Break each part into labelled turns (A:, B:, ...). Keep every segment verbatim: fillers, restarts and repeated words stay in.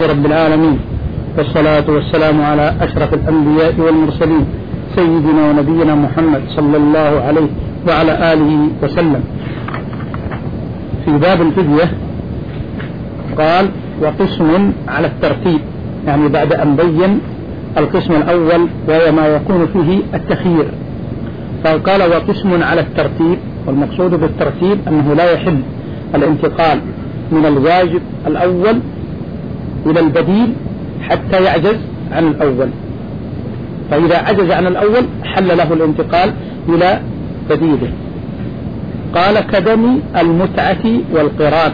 A: رب العالمين، والصلاة والسلام على أشرف الأنبياء والمرسلين سيدنا ونبينا محمد صلى الله عليه وعلى آله وسلم. في باب الفدية قال: وقسم على الترتيب، يعني بعد أن بين القسم الأول وهو ما يكون فيه التخيير، فقال: وقسم على الترتيب. والمقصود بالترتيب أنه لا يحل الانتقال من الواجب الأول إلى البديل حتى يعجز عن الأول، فإذا عجز عن الأول حل له الانتقال إلى بديله. قال: كدم المتعة والقران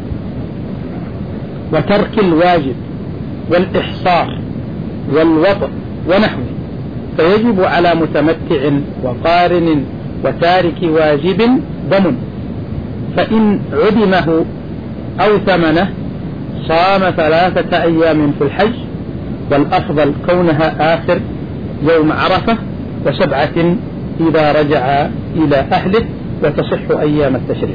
A: وترك الواجب والإحصار والوطء ونحوه، فيجب على متمتع وقارن وتارك واجب دم، فإن عدمه أو ثمنه صام ثلاثة أيام في الحج، والأفضل كونها آخر يوم عرفة، وسبعة إذا رجع إلى أهله، وتصح أيام التشريق.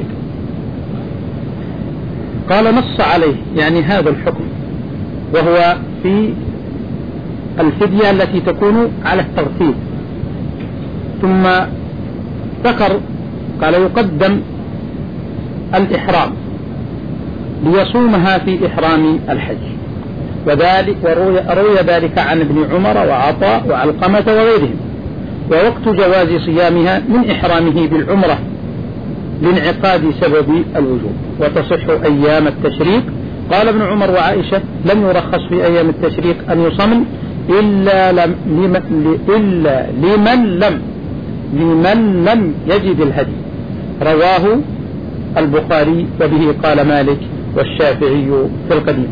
A: قال: نص عليه، يعني هذا الحكم، وهو في الفدية التي تكون على الترتيب. ثم ذكر قال: يقدم الإحرام ليصومها في إحرام الحج، وذلك وروي روي ذلك عن ابن عمر وعطاء وعلقمة وغيرهم. ووقت جواز صيامها من إحرامه بالعمرة لانعقاد سبب الوجوب، وتصح أيام التشريق. قال ابن عمر وعائشة: لم يرخص في أيام التشريق أن يصم إلا لم لمن, إلا لمن لم لمن لم يجد الهدي. رواه البخاري، وبه قال مالك والشافعي في القديم.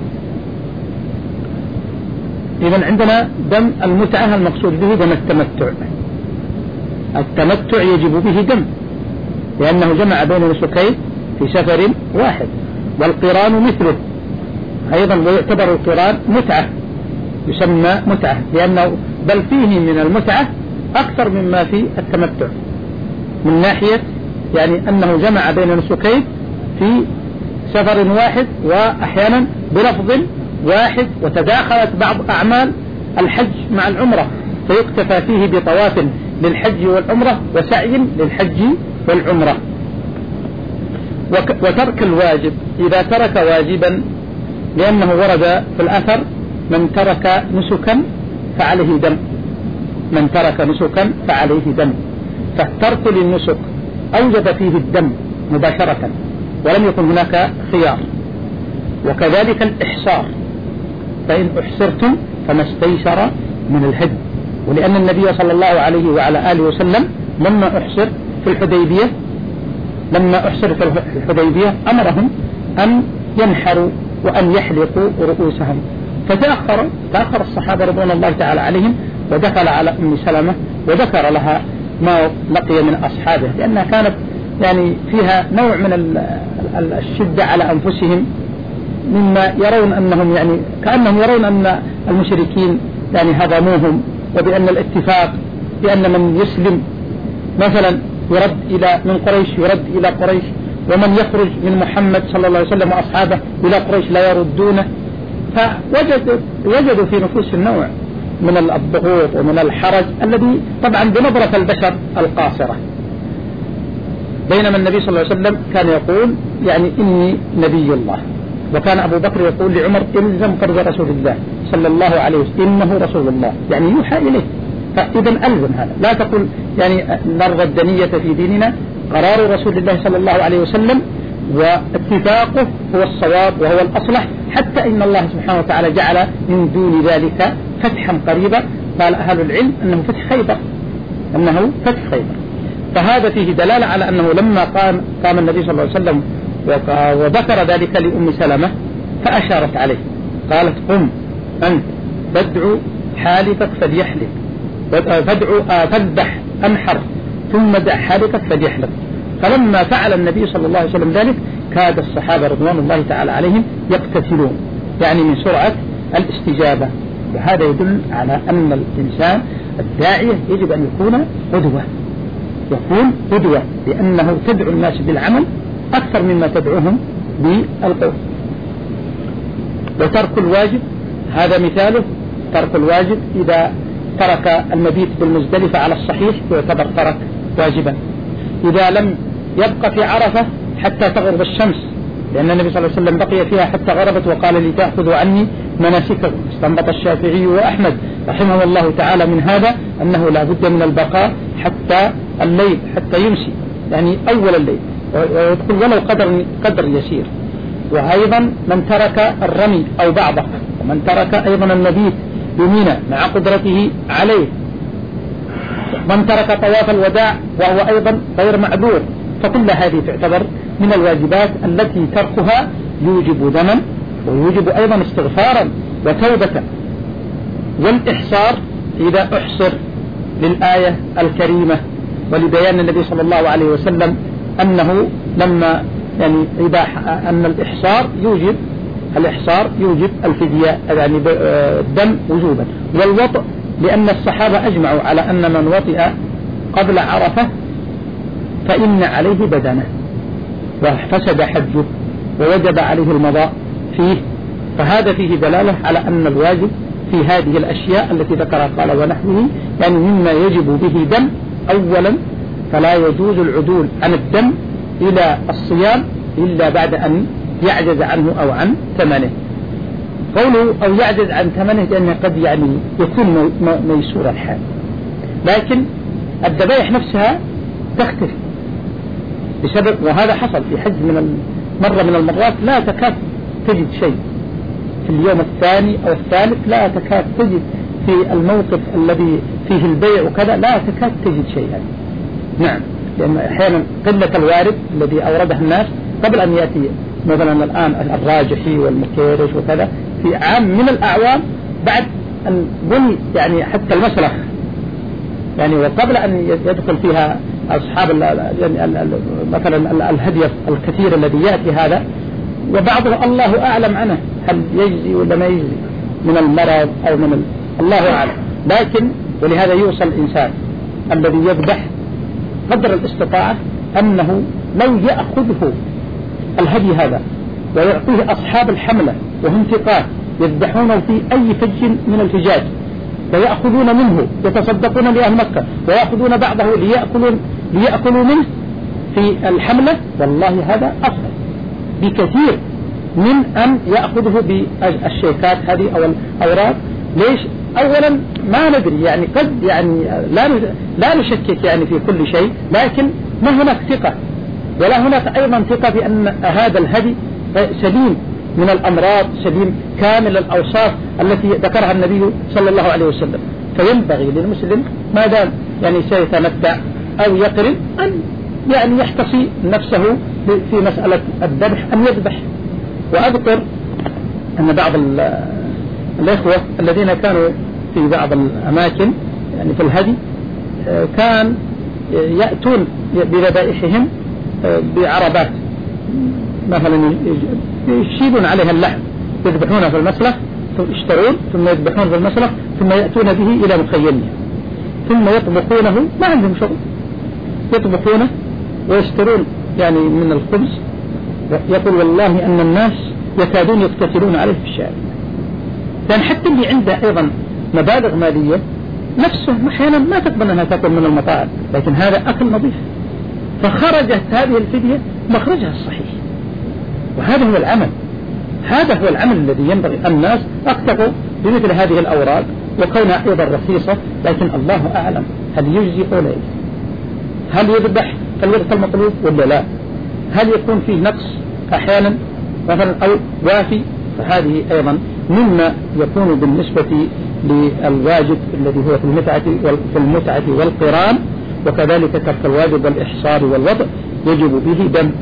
A: إذن عندنا دم المتعة المقصود به دم التمتع. التمتع يجب به دم، لأنه جمع بين نسكين في سفر واحد. والقران مثله أيضا، ويعتبر القران متعة، يسمى متعة، لأنه بل فيه من المتعة أكثر مما في التمتع، من ناحية يعني أنه جمع بين نسكين في سفر واحد، وأحيانا بلفظ واحد، وتداخلت بعض أعمال الحج مع العمرة، فيكتفى فيه بطواف للحج والعمرة وسعي للحج والعمرة. وترك الواجب، إذا ترك واجبا، لأنه ورد في الأثر: من ترك نسكا فعليه دم، من ترك نسكا فعليه دم. فالترك للنسك أوجب فيه الدم مباشرة، ولم يكن هناك خيار. وكذلك الإحصار، فإن أحصرتم فما استيسر من الهدي. ولأن النبي صلى الله عليه وعلى آله وسلم لما أحصر في الحديبية لما أحصر في الحديبية أمرهم أن ينحروا وأن يحلقوا رؤوسهم، فتأخر تأخر الصحابة رضوان الله تعالى عليهم، ودخل على أم سلمة وذكر لها ما لقي من أصحابه، لأنها كانت يعني فيها نوع من الشدة على أنفسهم، مما يرون أنهم يعني كأنهم يرون أن المشركين يعني هضموهم، وبأن الاتفاق بأن من يسلم مثلا يرد إلى من قريش يرد إلى قريش، ومن يخرج من محمد صلى الله عليه وسلم وأصحابه إلى قريش لا يردونه. فوجدوا وجدوا في نفوس النوع من الضغوط ومن الحرج الذي طبعا بنظرة البشر القاصرة. بينما النبي صلى الله عليه وسلم كان يقول يعني إني نبي الله، وكان أبو بكر يقول لعمر: إلزم قرض رسول الله صلى الله عليه وسلم، إنه رسول الله، يعني يوحى إليه. فإذا ألزم هذا، لا تقول يعني نرضى الدنية في ديننا. قرار رسول الله صلى الله عليه وسلم واتفاقه هو الصواب وهو الأصلح، حتى إن الله سبحانه وتعالى جعل من دون ذلك فتحا قريبا. قال أهل العلم أنه فتح خيبر، أنه فتح خيبر. فهذا فيه دلالة على أنه لما قام قام النبي صلى الله عليه وسلم وذكر ذلك لأم سلمة فأشارت عليه، قالت: قم أنت فادعو حالفك فليحلف، فادعو فاذبح أنحر، ثم دع حالفك فليحلف. فلما فعل النبي صلى الله عليه وسلم ذلك كاد الصحابة رضوان الله تعالى عليهم يقتتلون، يعني من سرعة الاستجابة. وهذا يدل على أن الإنسان الداعية يجب أن يكون قدوة، يكون قدوة، لأنه تدعو الناس بالعمل أكثر مما تدعوهم بالقول. وترك الواجب هذا مثاله، ترك الواجب إذا ترك المبيت بالمزدلفة على الصحيح يعتبر ترك واجبا. إذا لم يبقى في عرفة حتى تغرب الشمس، لأن النبي صلى الله عليه وسلم بقي فيها حتى غربت وقال لي تأخذوا عني مناسككم. استنبط الشافعي وأحمد رحمه الله تعالى من هذا أنه لا بد من البقاء حتى الليل، حتى يمسي، يعني أول الليل، ويدخل ولو قدر قدر يسير. وأيضا من ترك الرمي أو بعضه، ومن ترك أيضا المبيت بمنى مع قدرته عليه، من ترك طواف الوداع وهو أيضا غير معذور، فكل هذه تعتبر من الواجبات التي تركها يوجب دما ويوجب أيضا استغفارا وتوبة. والإحصار إذا أحصر للآية الكريمة ولبيان النبي صلى الله عليه وسلم أنه لما يعني إذا أن الإحصار يوجب الإحصار يوجب الفدية، يعني الدم وجوبا. والوطء لأن الصحابة أجمعوا على أن من وطئ قبل عرفة فإن عليه بدنه وفسد حجه ووجب عليه المضاء فيه، فهذا فيه دلالة على أن الواجب في هذه الأشياء التي ذكرها قال ونحوه، يعني مما يجب به دم أولا، فلا يجوز العدول عن الدم إلى الصيام إلا بعد أن يعجز عنه أو عن ثمنه. قوله أو يعجز عن ثمنه لأنه قد يعني يكون ميسور الحال، لكن الذبائح نفسها تختلف بسبب، وهذا حصل في حج من مرة من المرات لا تكاد تجد شيء في اليوم الثاني أو الثالث، لا تكاد تجد في الموقف الذي فيه البيع وكذا لا تكاد تجد شيئا. نعم، لأن أحيانا قلة الوارد الذي أورده الناس قبل أن يأتي مثلا الآن الراجحي والمكيرش وكذا في عام من الأعوام بعد أن بني يعني حتى المسلخ، يعني وقبل أن يدخل فيها أصحاب يعني مثلا الهدي الكثير الذي يأتي هذا، وبعضه الله أعلم عنه هل يجزي ولا ما يجزي من المرض أو من ال... الله أعلم. لكن ولهذا يوصل الإنسان الذي يذبح قدر الاستطاعة أنه لو يأخذه الهدي هذا ويعطيه أصحاب الحملة وهم ثقات يذبحونه في أي فج من الفجاج ويأخذون منه يتصدقون لأهل مكة ويأخذون بعضه ليأكلون ليأكلوا منه في الحملة، والله هذا أفضل بكثير من أن يأخذه بالشيكات هذه أو الأوراق. ليش؟ أولا ما ندري، يعني قد يعني لا لا نشكك يعني في كل شيء، لكن ما هناك ثقة ولا هناك أيضا ثقة بأن هذا الهدي سليم من الأمراض، سليم كامل الأوصاف التي ذكرها النبي صلى الله عليه وسلم. فينبغي للمسلم ما دام يعني سيتمتع أو يقرن أن يعني يحتصي نفسه في مسألة الذبح أن يذبح. وأذكر أن بعض الإخوة الذين كانوا في بعض الأماكن يعني في الهدي كان يأتون بذبائحهم بعربات مثلا يشيلون عليها اللحم يذبحونه في المسلخ، يشترون ثم يذبحون في المسلخ ثم يأتون به إلى مخيمهم ثم يطبخونه، ما عندهم شغل، يطبخونه ويشترون يعني من الخبز. يقول والله أن الناس يكادون يقتتلون عليه في الشارع، لأن حتى اللي عنده أيضا مبالغ مالية نفسه أحيانا ما تقبل أنها تأكل من المطاعم، لكن هذا أكل نظيف، فخرجت هذه الفدية مخرجها الصحيح. وهذا هو العمل، هذا هو العمل الذي ينبغي. الناس اكتفوا بمثل هذه الأوراق وكونها أيضا رخيصة، لكن الله أعلم هل يجزي أو لا يجزي، هل يذبح الوقت المطلوب ولا لا، هل يكون فيه نقص أحيانا مثلا أو وافي. فهذه أيضا مما يكون بالنسبة للواجب الذي هو في المتعة في المتعة والقران، وكذلك ترك الواجب والإحصار والوضع يجب به دم.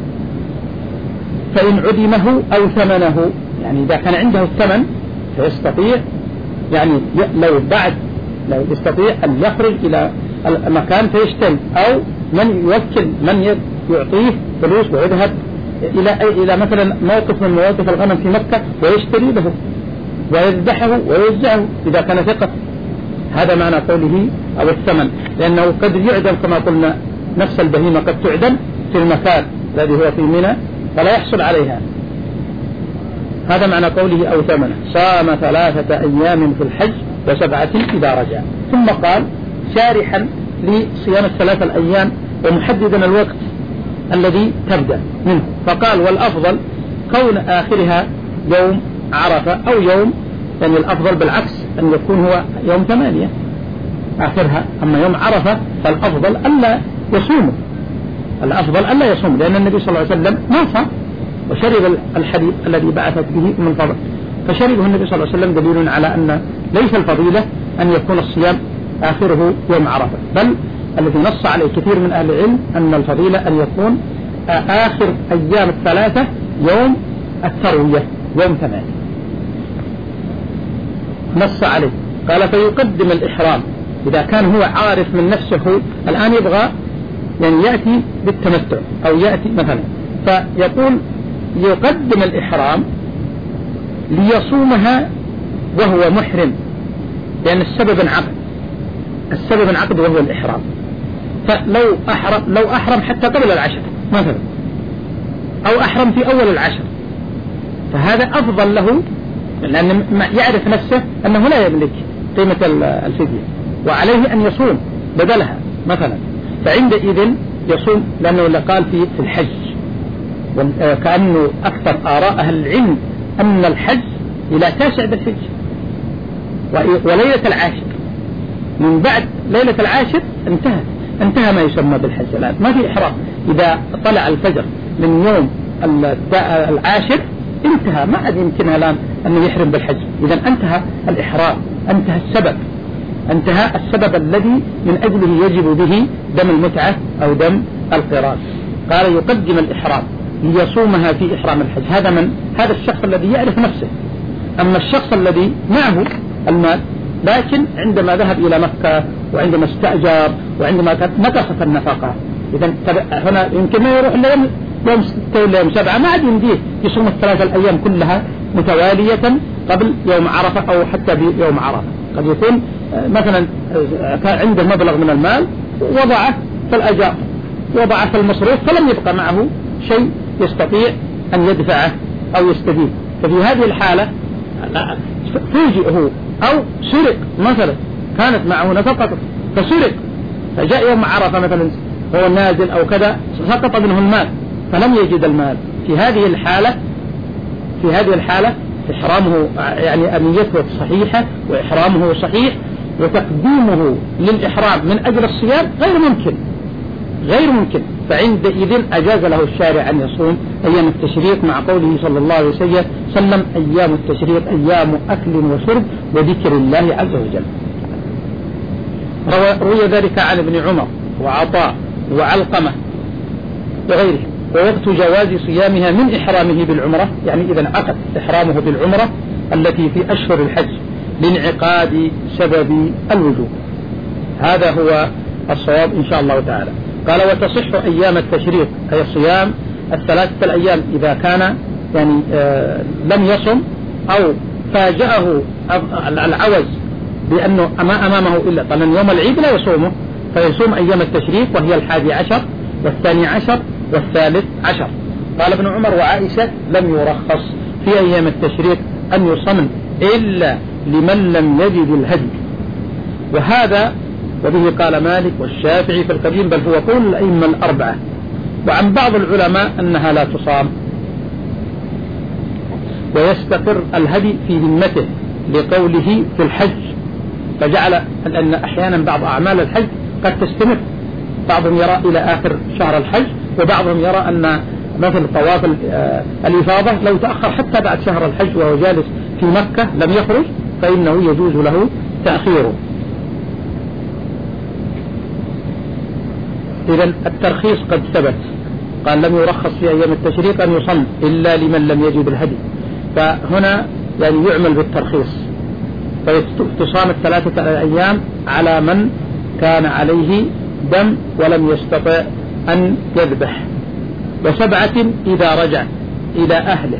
A: فإن عدمه أو ثمنه، يعني إذا كان عنده الثمن فيستطيع يعني لو بعد لو يستطيع أن يخرج إلى المكان فيشتري، أو من يوكل من يعطيه فلوس ويذهب إلى إلى مثلا موقف من مواقف الغنم في مكة ويشتري له ويذبحه ويوزعه إذا كان ثقة. هذا معنى قوله أو الثمن، لأنه قد يعدم كما قلنا، نفس البهيمة قد تعدم في المكان الذي هو في منى فلا يحصل عليها. هذا معنى قوله أو ثمنه. صام ثلاثة أيام في الحج وسبعة إذا رجع. ثم قال شارحا لصيام الثلاثة الأيام ومحددا الوقت الذي تبدأ منه، فقال والأفضل كون آخرها يوم عرفة أو يوم، يعني الأفضل بالعكس أن يكون هو يوم ثمانية آخرها، أما يوم عرفة فالأفضل ألا يصومه، الأفضل ألا يصوم، لأن النبي صلى الله عليه وسلم ما صام وشرب الحديث الذي بعثت به من فضل، فشربه النبي صلى الله عليه وسلم دليل على أن ليس الفضيلة أن يكون الصيام آخره يوم عرفة، بل الذي نص عليه كثير من أهل العلم أن الفضيلة أن يكون آخر أيام الثلاثة يوم التروية يوم ثمانية، نص عليه. قال فيقدم الإحرام إذا كان هو عارف من نفسه الآن يبغى يعني يأتي بالتمتع أو يأتي مثلا، فيقول يقدم الإحرام ليصومها وهو محرم، لأن السبب انعقد، السبب انعقد وهو الإحرام، فلو أحرم لو أحرم حتى قبل العشر مثلا أو أحرم في أول العشر فهذا أفضل له، لأن يعرف نفسه أنه لا يملك قيمة الفدية وعليه أن يصوم بدلها مثلا، فعندئذ يصوم، لأنه قال في في الحج كأنه أكثر آراء أهل العلم أن الحج إلى تاسع بالحج وليلة العاشر، من بعد ليلة العاشر انتهى انتهى ما يسمى بالحج، الآن ما في إحرام، إذا طلع الفجر من يوم العاشر انتهى، ما عاد يمكنها الآن أنه يحرم بالحج، إذا انتهى الإحرام، انتهى السبب، انتهى السبب الذي من أجله يجب به دم المتعة أو دم القران. قال يقدم الإحرام ليصومها في إحرام الحج، هذا من هذا الشخص الذي يعرف نفسه. أما الشخص الذي معه المال لكن عندما ذهب إلى مكة وعندما استأجر وعندما نقصت النفقة، إذا هنا يمكن ما يروح إلا يوم يوم ستة ولا يوم سبعة، ما عاد يمديه يصوم الثلاثة الأيام كلها متوالية قبل يوم عرفة أو حتى بيوم عرفة. قد يكون مثلا عنده مبلغ من المال وضعه في الأجار، وضعه في المصروف، فلم يبقى معه شيء يستطيع أن يدفعه أو يستدين، ففي هذه الحالة فوجئه أو سرق مثلا، كانت معه نفقة فسرق، فجاء يوم عرفة مثلا هو نازل أو كذا سقط منه المال فلم يجد المال، في هذه الحالة في هذه الحالة إحرامه يعني أنيته صحيحة وإحرامه صحيح، وتقديمه للإحرام من أجل الصيام غير ممكن غير ممكن فعندئذ أجاز له الشارع أن يصوم أيام التشريق، مع قوله صلى الله عليه وسلم أيام التشريق أيام أكل وشرب وذكر الله عز وجل. روي ذلك عن ابن عمر وعطاء وعلقمة وغيره. ووقت جواز صيامها من إحرامه بالعمرة، يعني إذا انعقد إحرامه بالعمرة التي في أشهر الحج لانعقاد سبب الوجوب، هذا هو الصواب إن شاء الله تعالى. قال وتصح أيام التشريق أي صيام الثلاثة الأيام إذا كان يعني آه لم يصم أو فاجأه العوز بأنه ما أمامه إلا طبعا يوم العيد لا يصومه، فيصوم أيام التشريق وهي الحادي عشر والثاني عشر والثالث عشر. قال ابن عمر وعائشة لم يرخص في أيام التشريق أن يصم إلا لمن لم يجد الهدي، وهذا وبه قال مالك والشافعي في القديم، بل هو قول الأئمة الأربعة. وعن بعض العلماء أنها لا تصام ويستقر الهدي في ذمته لقوله في الحج، فجعل أن أحيانا بعض أعمال الحج قد تستمر، بعضهم يرى إلى آخر شهر الحج، وبعضهم يرى أن مثل طواف الإفاضة لو تأخر حتى بعد شهر الحج وهو جالس في مكة لم يخرج فإنه يجوز له تأخيره. إذن الترخيص قد ثبت، قال لم يرخص في أيام التشريق أن يصم إلا لمن لم يجد الهدي، فهنا يعني يعمل بالترخيص، فتصام الثلاثة الأيام على من كان عليه دم ولم يستطع أن يذبح، وسبعة إذا رجع إلى أهله.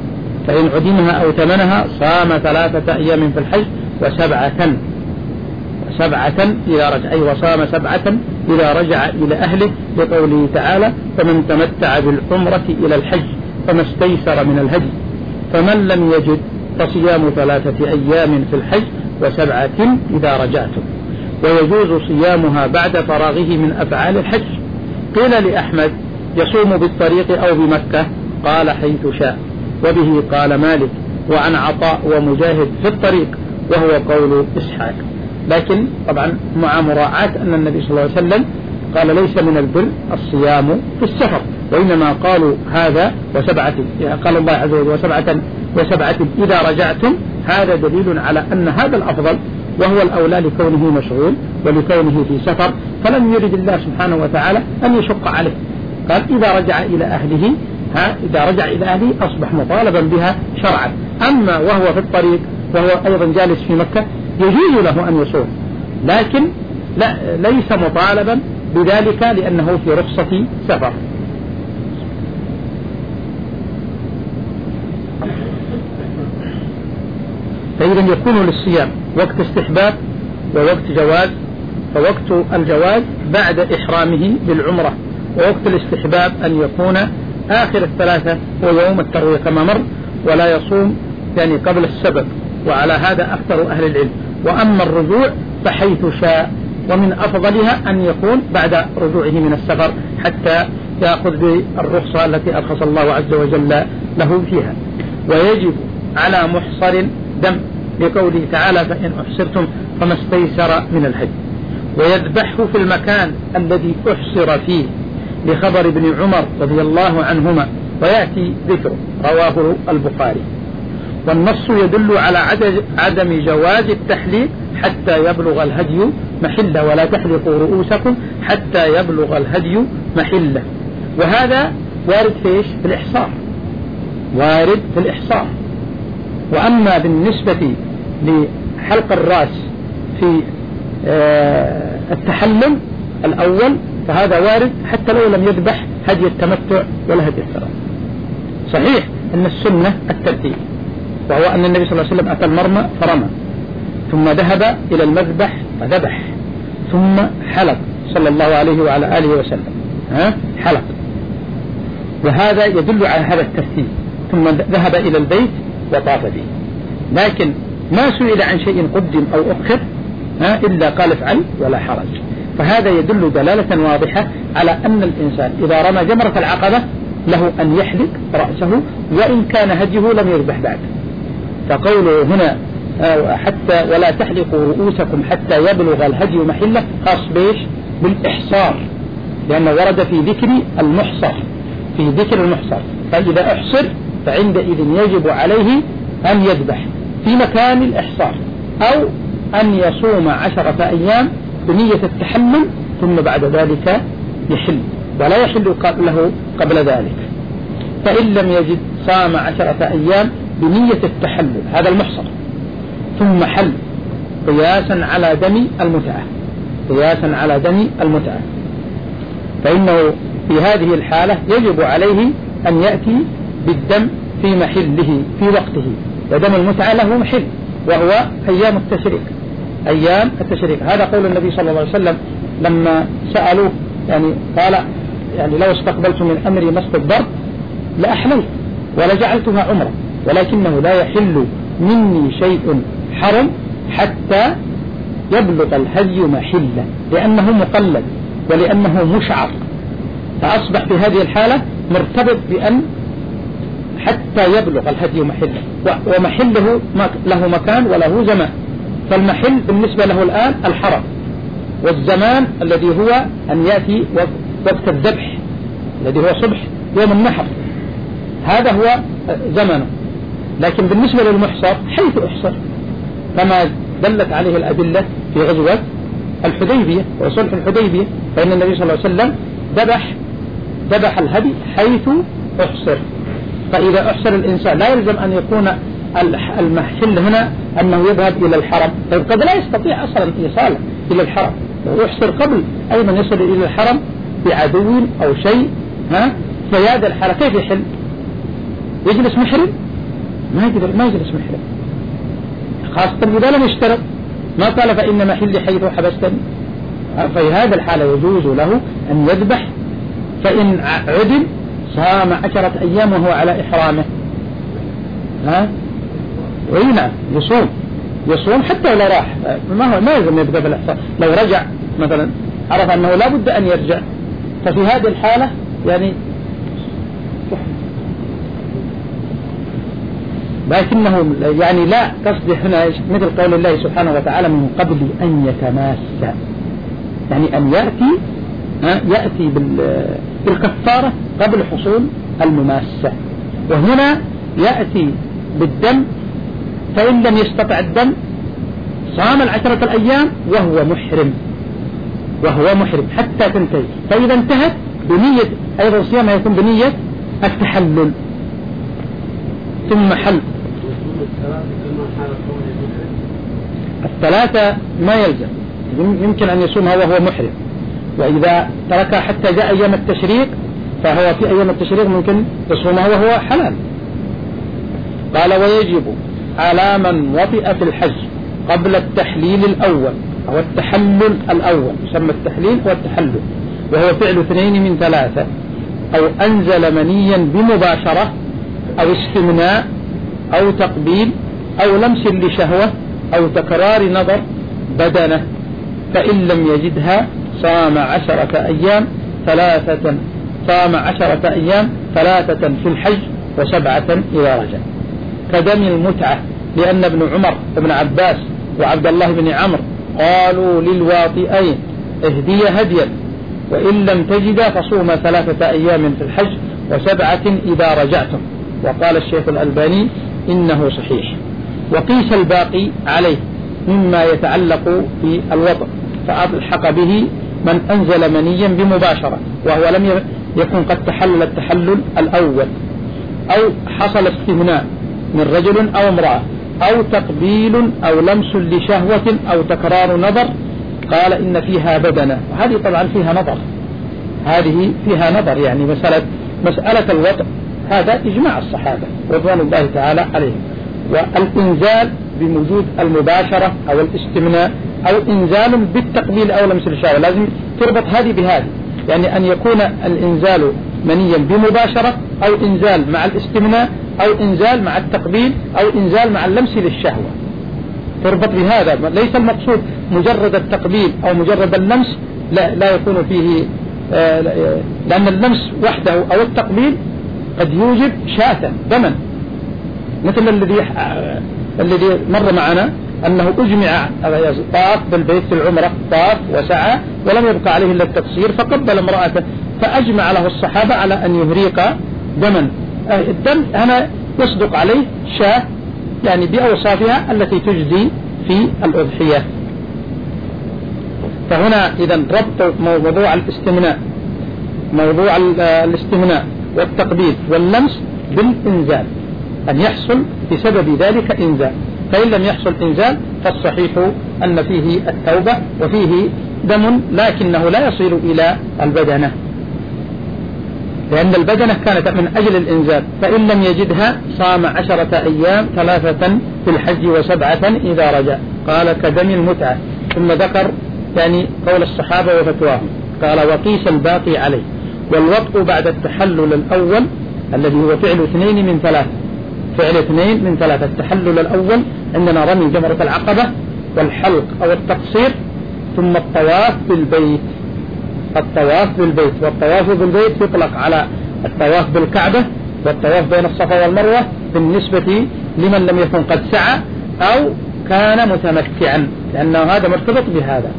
A: فإن عدمها أو ثمنها صام ثلاثة أيام في الحج وسبعة سبعة إذا رجع، أي وصام سبعة إذا رجع إلى أهله، لقوله تعالى: فمن تمتع بالعمرة إلى الحج فما استيسر من الهدي، فمن لم يجد فصيام ثلاثة أيام في الحج وسبعة إذا رجعتم. ويجوز صيامها بعد فراغه من أفعال الحج. قيل لأحمد: يصوم بالطريق أو بمكة؟ قال: حيث شاء. وبه قال مالك، وعن عطاء ومجاهد في الطريق، وهو قول إسحاق. لكن طبعا مع مراعاة أن النبي صلى الله عليه وسلم قال: ليس من البر الصيام في السفر، وإنما قالوا هذا وسبعة، يعني قال الله عز وجل: وسبعة وسبعة إذا رجعتم. هذا دليل على أن هذا الأفضل، وهو الأولى لكونه مشغول ولكونه في سفر، فلم يرد الله سبحانه وتعالى أن يشق عليه. قال: إذا رجع إلى أهله، ها إذا رجع إلى أهله أصبح مطالبا بها شرعا. أما وهو في الطريق وهو أيضا جالس في مكة يجوز له أن يصوم، لكن لا ليس مطالبا بذلك لأنه في رخصة سفر. فإذا يكون للصيام وقت استحباب ووقت جواز. فوقت الجواز بعد إحرامه بالعمرة، ووقت الاستحباب أن يكون آخر الثلاثة ويوم التروية كما مر، ولا يصوم يعني قبل السبب، وعلى هذا أكثر أهل العلم. وأما الرجوع فحيث شاء، ومن أفضلها أن يكون بعد رجوعه من السفر حتى يأخذ بالرخصة التي أرخص الله عز وجل له فيها. ويجب على محصر دم، لقوله تعالى: فإن أحصرتم فما استيسر من الهدي. ويذبحه في المكان الذي أحصر فيه، لخبر ابن عمر رضي الله عنهما، ويأتي ذكره، رواه البخاري. والنص يدل على عدم جواز التحليق حتى يبلغ الهدي محله، ولا تحلقوا رؤوسكم حتى يبلغ الهدي محله. وهذا وارد في إيش؟ في الإحصار، وارد في الإحصار. وأما بالنسبة لحلق الرأس في التحلل الأول فهذا وارد حتى لو لم يذبح هدي التمتع ولا هدي الثراء. صحيح أن السنة الترتيب، وهو أن النبي صلى الله عليه وسلم أتى المرمى فرمى، ثم ذهب إلى المذبح فذبح، ثم حلق صلى الله عليه وعلى آله وسلم، ها حلق. وهذا يدل على هذا الترتيب. ثم ذهب إلى البيت وطاف به. لكن ما سئل عن شيء قدم أو أخر ها إلا قال: افعل ولا حرج. فهذا يدل دلالة واضحة على أن الإنسان إذا رمى جمرة العقبة له أن يحلق رأسه، وإن كان هديه لم يذبح بعد. فقوله هنا حتى ولا تحلقوا رؤوسكم حتى يبلغ الهدي محله خاص بيش؟ بالإحصار، لأنه ورد في ذكر المحصر، في ذكر المحصر. فإذا أحصر فعندئذ يجب عليه أن يذبح في مكان الإحصار، أو أن يصوم عشرة أيام بنية التحلل، ثم بعد ذلك يحل، ولا يحل له قبل ذلك. فإن لم يجد صام عشرة أيام بنية التحلل، هذا المحصر، ثم حل قياسا على دم المتعة، قياسا على دم المتعة. فإنه في هذه الحالة يجب عليه أن يأتي بالدم في محله في وقته، ودم المتعة له محل وهو أيام التشريق، أيام التشريق. هذا قول النبي صلى الله عليه وسلم لما سألوه، يعني قال: يعني لو استقبلت من أمري ما استدبرت لأحللت ولجعلتها عمرة، ولكنه لا يحل مني شيء حرم حتى يبلغ الهدي محله، لأنه مقلد ولأنه مشعر. فأصبح في هذه الحالة مرتبط بأن حتى يبلغ الهدي محله، ومحله له مكان وله زمان. فالمحل بالنسبة له الآن الحرم، والزمان الذي هو أن يأتي وقت الذبح الذي هو صبح يوم النحر، هذا هو زمنه. لكن بالنسبة للمحصر حيث احصر، كما دلت عليه الأدلة في غزوة الحديبية وصلح الحديبية، فإن النبي صلى الله عليه وسلم ذبح ذبح الهدي حيث احصر. فإذا احصر الإنسان لا يلزم أن يكون المحل هنا أنه يذهب إلى الحرم، قد لا يستطيع أصلا إيصاله إلى الحرم، ويحصر قبل أيضا يصل إلى الحرم بعدو أو شيء، ها في هذا الحالة كيف يحل؟ يجلس محرم؟ ما يقدر ما يجلس محرم، خاصة إذا لم يشترط ما قال فإن محل حيث حبستني. في هذا الحالة يجوز له أن يذبح، فإن عدل صام عشرة أيام وهو على إحرامه. ها وينعم يصوم يصوم حتى لو راح، ما هو ما يلزم يبقى بالإحصار. لو رجع مثلا عرف أنه لا بد أن يرجع، ففي هذه الحالة يعني لكنه يعني لا قصد هنا مثل قول الله سبحانه وتعالى من قبل أن يتماس، يعني أن يأتي يأتي بالكفارة قبل حصول المماسة. وهنا يأتي بالدم، فإن لم يستطع الدم صام العشرة الأيام وهو محرم وهو محرم حتى تنتهي. فإذا انتهت بنية أيضا صيامها يكون بنية التحلل ثم حل. الثلاثة ما يلزم، يمكن أن يصومها وهو محرم، وإذا تركها حتى جاء أيام التشريق فهو في أيام التشريق ممكن يصومها وهو حلال. قال ويجب على من وطئ في الحج قبل التحليل الأول أو التحلل الأول، يسمى التحليل والتحلل، وهو فعل اثنين من ثلاثة، أو أنزل منيا بمباشرة أو استمناء أو تقبيل أو لمس لشهوة أو تكرار نظر بدنه، فإن لم يجدها صام عشرة أيام ثلاثة صام عشرة أيام ثلاثة في الحج وسبعة إذا رجع. كدم المتعة، لأن ابن عمر وابن عباس وعبد الله بن عمرو قالوا للواطئين اهدي هديا، وإن لم تجدا فصوم ثلاثة أيام في الحج وسبعة إذا رجعتم. وقال الشيخ الألباني إنه صحيح. وقيس الباقي عليه مما يتعلق في الوطء، فألحق به من أنزل منيا بمباشرة وهو لم يكن قد تحلل التحلل الأول، أو حصل استمناء من رجل أو امرأة، أو تقبيل أو لمس لشهوة أو تكرار نظر. قال إن فيها بدنة، وهذه طبعا فيها نظر، هذه فيها نظر، يعني مسألة مسألة الوطء هذا إجماع الصحابة رضوان الله تعالى عليهم. والإنزال بوجود المباشرة أو الاستمناء أو إنزال بالتقبيل أو لمس الشهوة، لازم تربط هذه بهذه، يعني أن يكون الإنزال منيا بمباشرة أو إنزال مع الاستمناء أو إنزال مع التقبيل أو إنزال مع اللمس للشهوة، تربط بهذا. ليس المقصود مجرد التقبيل أو مجرد اللمس، لا, لا يكون فيه، لأن اللمس وحده أو التقبيل قد يوجب شاة دما، مثل الذي الذي مر معنا أنه أجمع طاف بالبيت في العمرة، طاف وسعى ولم يبقى عليه إلا التقصير فقبل امرأته، فأجمع له الصحابة على أن يهريق دما. الدم هنا يصدق عليه شاة، يعني بأوصافها التي تجزي في الأضحية. فهنا إذا ربط موضوع الاستمناء موضوع الاستمناء والتقبيل واللمس بالإنزال، أن يحصل بسبب ذلك إنزال، فإن لم يحصل إنزال فالصحيح أن فيه التوبة وفيه دم، لكنه لا يصل إلى البدنة، لأن البدنة كانت من أجل الإنزال. فإن لم يجدها صام عشرة أيام ثلاثة في الحج وسبعة إذا رجع. قال كدم المتعة، ثم ذكر يعني قول الصحابة وفتواهم. قال وقيس الباقي عليه. والوطء بعد التحلل الأول الذي هو فعل اثنين من ثلاثة، فعل اثنين من ثلاثة. التحلل الأول عندنا رمي جمرة العقبة والحلق أو التقصير، ثم الطواف بالبيت. الطواف بالبيت، والطواف بالبيت يطلق على الطواف بالكعبة والطواف بين الصفا والمروة بالنسبة لمن لم يكن قد سعى أو كان متمتعا، لأنه هذا مرتبط بهذا.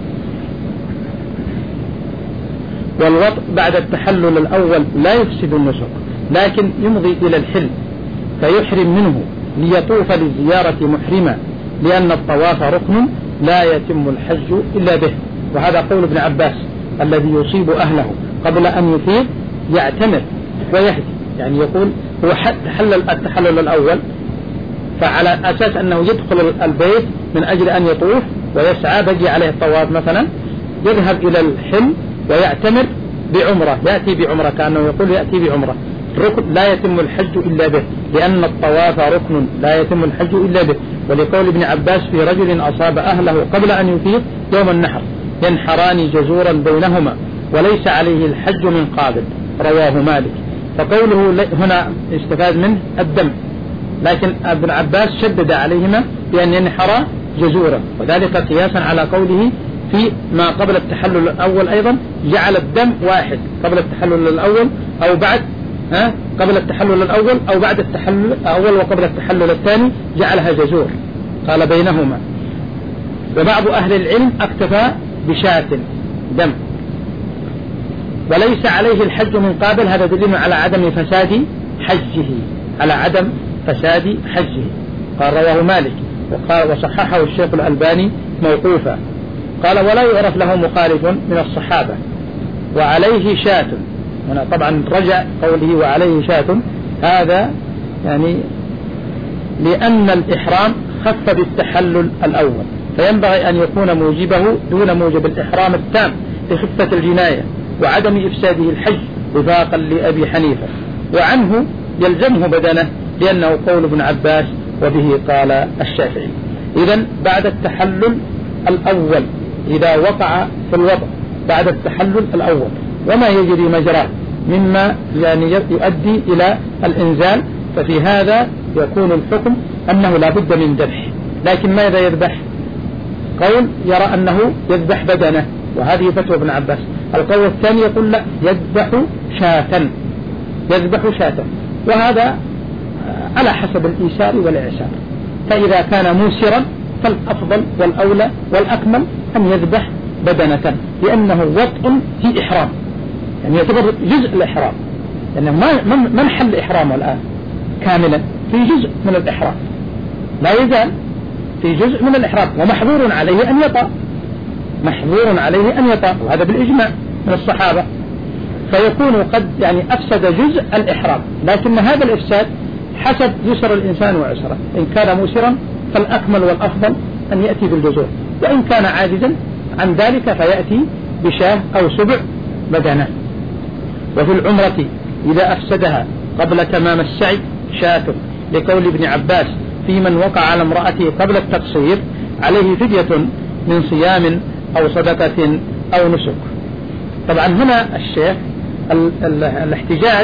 A: والوطء بعد التحلل الأول لا يفسد النسك، لكن يمضي إلى الحل فيحرم منه ليطوف لزيارة محرمة، لأن الطواف ركن لا يتم الحج إلا به. وهذا قول ابن عباس الذي يصيب أهله قبل أن يفيض يعتمر ويهدي، يعني يقول هو تحلل التحلل الأول، فعلى أساس أنه يدخل البيت من أجل أن يطوف ويسعى بقي عليه الطواف مثلا، يذهب إلى الحل ويعتمر بعمرة، يأتي بعمرة، كأنه يقول يأتي بعمرة، ركن لا يتم الحج إلا به، لأن الطواف ركن لا يتم الحج إلا به، ولقول ابن عباس في رجل أصاب أهله قبل أن يفيض يوم النحر ينحران جزورا بينهما وليس عليه الحج من قابل، رواه مالك. فقوله هنا استفاد منه الدم، لكن ابن عباس شدد عليهما بأن ينحر جزورا، وذلك قياسا على قوله في ما قبل التحلل الأول أيضا جعل الدم واحد قبل التحلل الأول أو بعد، ها قبل التحلل الأول أو بعد التحلل الأول وقبل التحلل الثاني جعلها جزور، قال بينهما. وبعض أهل العلم اكتفى بشاة دم وليس عليه الحج من قابل، هذا دليل على عدم فساد حجه، على عدم فساد حجه. قال رواه مالك وقال وصححه الشيخ الألباني موقوفا. قال ولا يعرف له مخالف من الصحابة. وعليه شاة، هنا طبعا رجع قوله وعليه شاة، هذا يعني لأن الإحرام خف بالتحلل الأول، فينبغي أن يكون موجبه دون موجب الإحرام التام لخفة الجناية وعدم إفساده الحج وفاقا لأبي حنيفة، وعنه يلزمه بدنه لأنه قول ابن عباس وبه قال الشافعي. إذن بعد التحلل الأول إذا وقع في الوضع بعد التحلل الأول وما يجري مجراه مما يعني يؤدي إلى الإنزال، ففي هذا يكون الحكم أنه لا بد من ذبح. لكن ماذا يذبح؟ قول يرى أنه يذبح بدنه، وهذه فتوى ابن عباس. القول الثاني يقول لا، يذبح شاة، يذبح شاة، وهذا على حسب الإيسار والإعسار. فإذا كان موسرا فالأفضل والأولى والأكمل أن يذبح بدنة، لأنه وطء في إحرام، يعني يعتبر جزء الإحرام، لأنه ما ما انحل إحرامه الآن كاملا، في جزء من الإحرام، لا يزال في جزء من الإحرام، ومحظور عليه أن يطأ، محظور عليه أن يطأ، وهذا بالإجماع من الصحابة. فيكون قد يعني أفسد جزء الإحرام، لكن هذا الإفساد حسب يسر الإنسان وعسره. إن كان موسرا فالأكمل والأفضل أن يأتي بالجزور، وإن كان عاجزا عن ذلك فيأتي بشاه أو سبع بدنه. وفي العمرة إذا أفسدها قبل تمام السعي شاة، لقول ابن عباس في من وقع على امرأته قبل التقصير عليه فدية من صيام أو صدقة أو نسك. طبعا هنا الشيخ ال ال الاحتجاج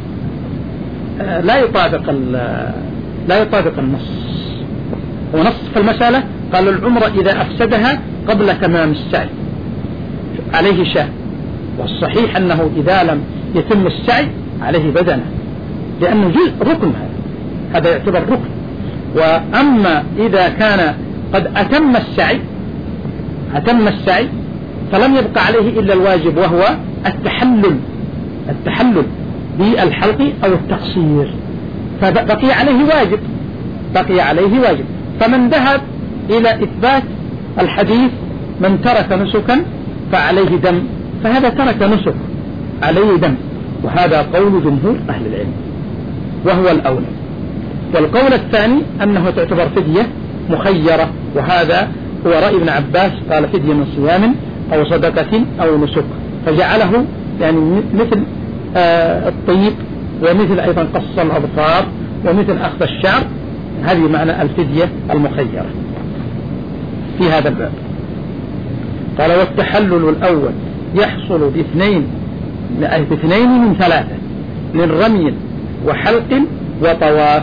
A: لا يطابق لا يطابق النص، هو نص في المسألة قال العمرة إذا أفسدها قبل تمام السعي عليه شاة، والصحيح أنه إذا لم يتم السعي عليه بدنه، لأنه جزء ركن، هذا هذا يعتبر ركن. وأما إذا كان قد أتم السعي أتم السعي فلم يبقى عليه إلا الواجب، وهو التحلل التحلل بالحلق أو التقصير، فبقي عليه واجب بقي عليه واجب. فمن ذهب إلى إثبات الحديث من ترك نسكا فعليه دم، فهذا ترك نسك عليه دم، وهذا قول جمهور أهل العلم وهو الأولى. والقول الثاني أنه تعتبر فدية مخيرة، وهذا هو رأي ابن عباس، قال فدية من صيام أو صدقة أو نسك، فجعله يعني مثل آه الطيب، ومثل أيضا قص الأظفار، ومثل أخذ الشعر، هذه معنى الفدية المخيرة في هذا الباب. قال والتحلل الأول يحصل باثنين باثنين من ثلاثة، من رمي وحلق وطواف،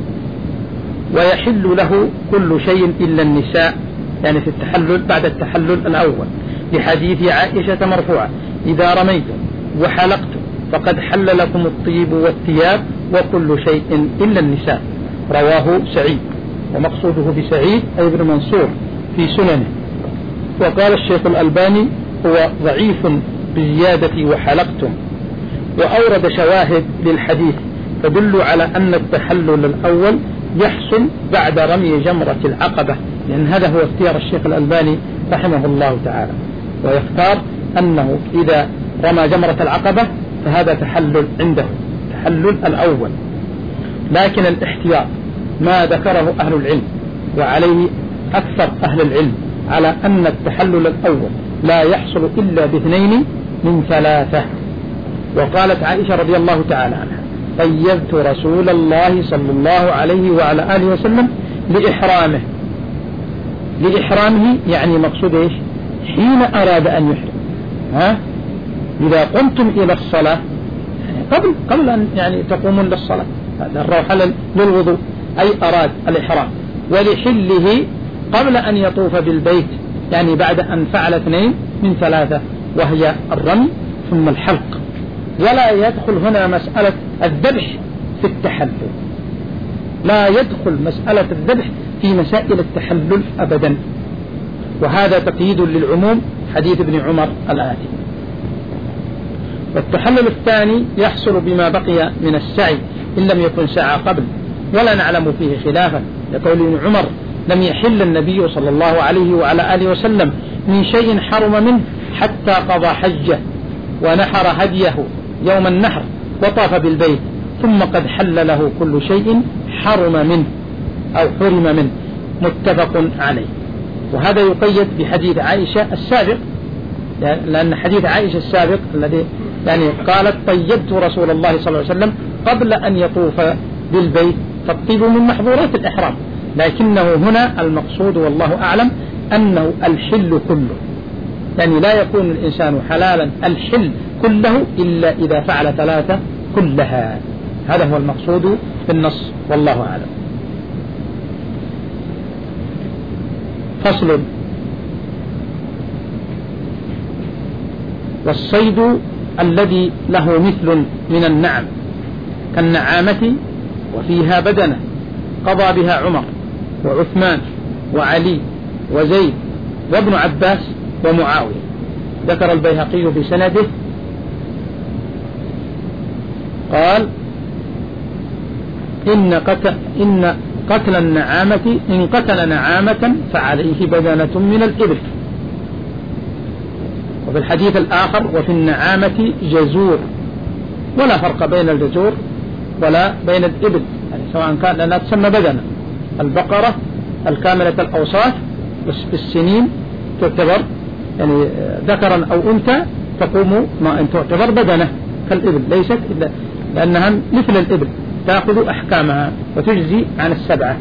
A: ويحل له كل شيء إلا النساء، يعني في التحلل بعد التحلل الأول، لحديث عائشة مرفوعة إذا رميتم وحلقتم فقد حل لكم الطيب والثياب وكل شيء إلا النساء، رواه سعيد، ومقصوده بسعيد أي ابن منصور في سننه. وقال الشيخ الألباني هو ضعيف بزيادة وحلقتم، وأورد شواهد للحديث تدل على أن التحلل الأول يحصل بعد رمي جمرة العقبة، لأن هذا هو اختيار الشيخ الألباني رحمه الله تعالى، ويختار أنه إذا رمى جمرة العقبة فهذا تحلل عنده تحلل الأول. لكن الاحتياط ما ذكره أهل العلم وعليه أكثر أهل العلم على أن التحلل الأول لا يحصل إلا باثنين من ثلاثة. وقالت عائشة رضي الله تعالى عنها طيبت رسول الله صلى الله عليه وعلى آله وسلم لإحرامه. لإحرامه يعني مقصود إيش؟ حين أراد أن يحرم. ها؟ إذا قمتم إلى الصلاة يعني قبل قبل أن يعني تقومون للصلاة، هذا الروح للوضوء، أي أراد الإحرام. ولحله قبل أن يطوف بالبيت، يعني بعد أن فعل اثنين من ثلاثة، وهي الرمي ثم الحلق. ولا يدخل هنا مسألة الذبح في التحلل، لا يدخل مسألة الذبح في مسائل التحلل أبدا. وهذا تقييد للعموم حديث ابن عمر الآتي. والتحلل الثاني يحصل بما بقي من السعي إن لم يكن سعى قبل، ولا نعلم فيه خلافا، لقول ابن عمر لم يحل النبي صلى الله عليه وعلى آله وسلم من شيء حرم منه حتى قضى حجه ونحر هديه يوم النحر وطاف بالبيت، ثم قد حل له كل شيء حرم منه أو حرم منه، متفق عليه. وهذا يقيد بحديث عائشة السابق، لأن حديث عائشة السابق الذي يعني قالت طيبت رسول الله صلى الله عليه وسلم قبل أن يطوف بالبيت، فالطيب من محظورات الإحرام، لكنه هنا المقصود والله أعلم أنه الحل كله، يعني لا يكون الإنسان حلالا الحل كله إلا إذا فعل ثلاثة كلها. هذا هو المقصود بالنص والله أعلم. فصل. والصيد الذي له مثل من النعم كالنعامة وفيها بدنة قضى بها عمر وعثمان وعلي وزيد وابن عباس ومعاوية. ذكر البيهقي بسنده قال إن قتل, إن قتل النعامة إن قتل نعامة فعليه بدنة من الإبل. وفي الحديث الآخر وفي النعامة جزور، ولا فرق بين الجزور ولا بين الإبل، يعني سواء كان لا تسمى بدنة. البقرة الكاملة الأوصاف بالسنين تعتبر يعني ذكرا أو أنثى تقوم ما أن تعتبر بدنة كالإبل، ليست إلا لأنها مثل الإبل تأخذ أحكامها وتجزي عن السبعة.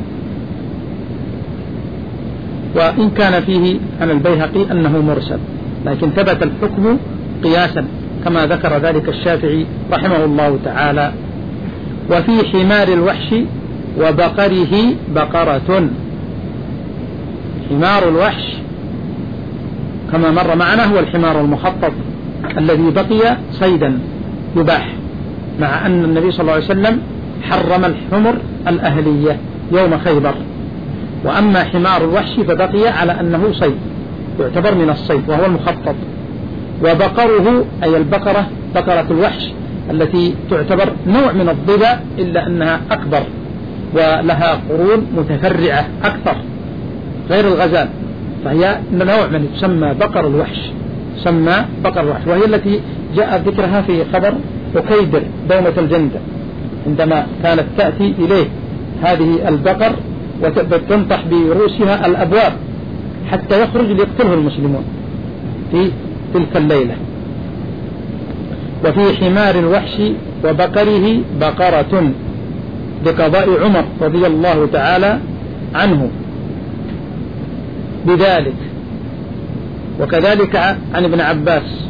A: وإن كان فيه عن البيهقي أنه مرسل، لكن ثبت الحكم قياسا كما ذكر ذلك الشافعي رحمه الله تعالى. وفي حمار الوحش وبقره بقرة. حمار الوحش كما مر معنا هو الحمار المخطط الذي بقي صيدا يباح، مع أن النبي صلى الله عليه وسلم حرم الحمر الأهلية يوم خيبر. وأما حمار الوحش فبقي على أنه صيد يعتبر من الصيد وهو المخطط. وبقره أي البقرة بقرة الوحش التي تعتبر نوع من الضبع إلا أنها أكبر ولها قرون متفرعة أكثر غير الغزال، فهي نوع من تسمى بقر الوحش، تسمى بقر الوحش، وهي التي جاء ذكرها في خبر أكيدر دومة الجندة عندما كانت تأتي إليه هذه البقر وتنطح برؤوسها الأبواب حتى يخرج ليقتله المسلمون في تلك الليلة. وفي حمار الوحش وبقره بقرة بقضاء عمر رضي الله تعالى عنه بذلك. وكذلك عن ابن عباس.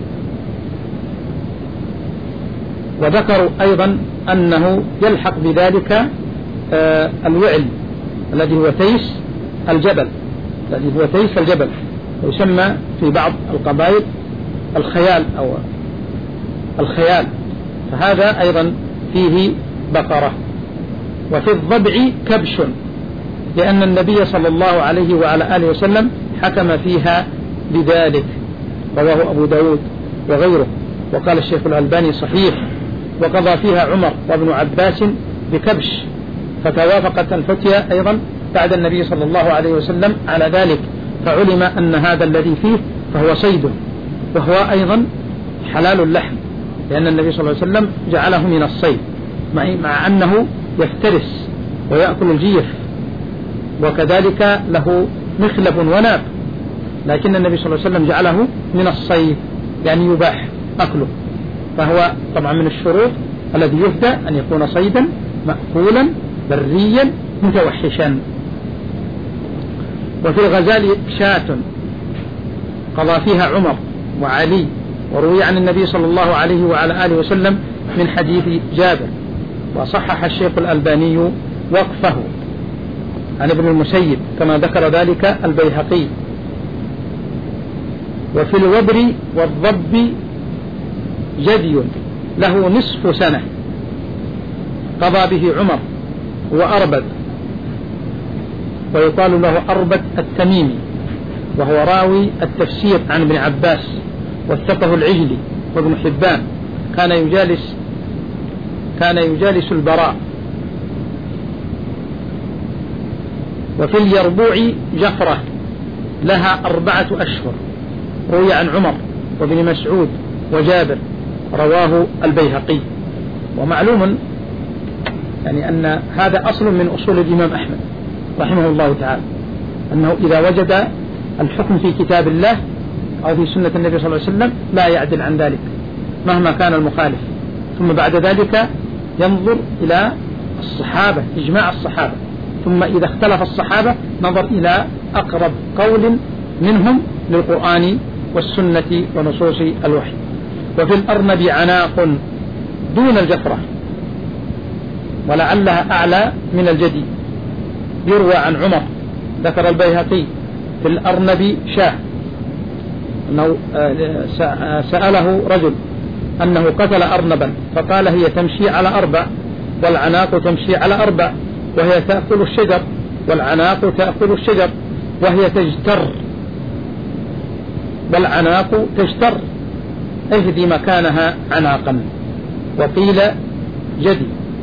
A: وذكروا أيضا أنه يلحق بذلك آه الوعل الذي هو تيس الجبل، الذي هو تيس الجبل يسمى في بعض القبائل الخيال أو الخيال، فهذا أيضا فيه بقرة. وفي الضبع كبش، لأن النبي صلى الله عليه وعلى آله وسلم حكم فيها بذلك، رواه أبو داود وغيره، وقال الشيخ الألباني صحيح. وقضى فيها عمر وابن عباس بكبش، فتوافقت الفتية أيضا بعد النبي صلى الله عليه وسلم على ذلك، فعلم أن هذا الذي فيه فهو صيد، وهو أيضا حلال اللحم، لأن النبي صلى الله عليه وسلم جعله من الصيد، مع أنه يفترس ويأكل الجيف، وكذلك له مخلب وناب، لكن النبي صلى الله عليه وسلم جعله من الصيد يعني يباح أكله. فهو طبعا من الشروط الذي يفدى أن يكون صيدا مأكولا بريا متوحشا. وفي الغزال شاة قضى فيها عمر وعلي، وروي عن النبي صلى الله عليه وعلى آله وسلم من حديث جابر، وصحح الشيخ الألباني وقفه عن ابن المسيب كما ذكر ذلك البيهقي. وفي الوبر والضب جدي له نصف سنة قضى به عمر وأربد، ويقال له أربد التميمي، وهو راوي التفسير عن ابن عباس، وثقه العجلي وابن حبان، كان يجالس كان يجالس البراء. وفي اليربوع جفرة لها أربعة أشهر، روي عن عمر وابن مسعود وجابر، رواه البيهقي. ومعلوم يعني أن هذا أصل من أصول الإمام أحمد رحمه الله تعالى، أنه إذا وجد الحكم في كتاب الله أو في سنة النبي صلى الله عليه وسلم لا يعدل عن ذلك مهما كان المخالف، ثم بعد ذلك ينظر إلى الصحابة، إجماع الصحابة، ثم إذا اختلف الصحابة نظر إلى أقرب قول منهم للقرآن والسنة ونصوص الوحي. وفي الأرنب عناق دون الجفرة، ولعلها أعلى من الجدي، يروى عن عمر، ذكر البيهقي في الأرنب شاه أنه سأله رجل أنه قتل أرنبا فقال هي تمشي على أربع والعناق تمشي على أربع، وهي تأكل الشجر والعناق تأكل الشجر، وهي تجتر والعناق تجتر، اهدي مكانها عناقا. وقيل جدي.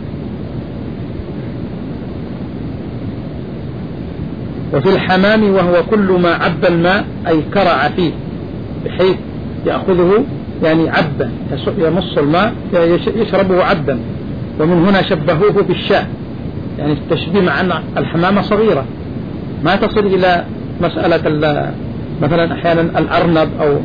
A: وفي الحمام وهو كل ما عب الماء أي كرع فيه بحيث يأخذه يعني عبا، يمص الماء يشربه عبا، ومن هنا شبهوه بالشاة، يعني التشبيه مع أن الحمامة صغيرة ما تصل إلى مسألة مثلا أحيانا الأرنب أو.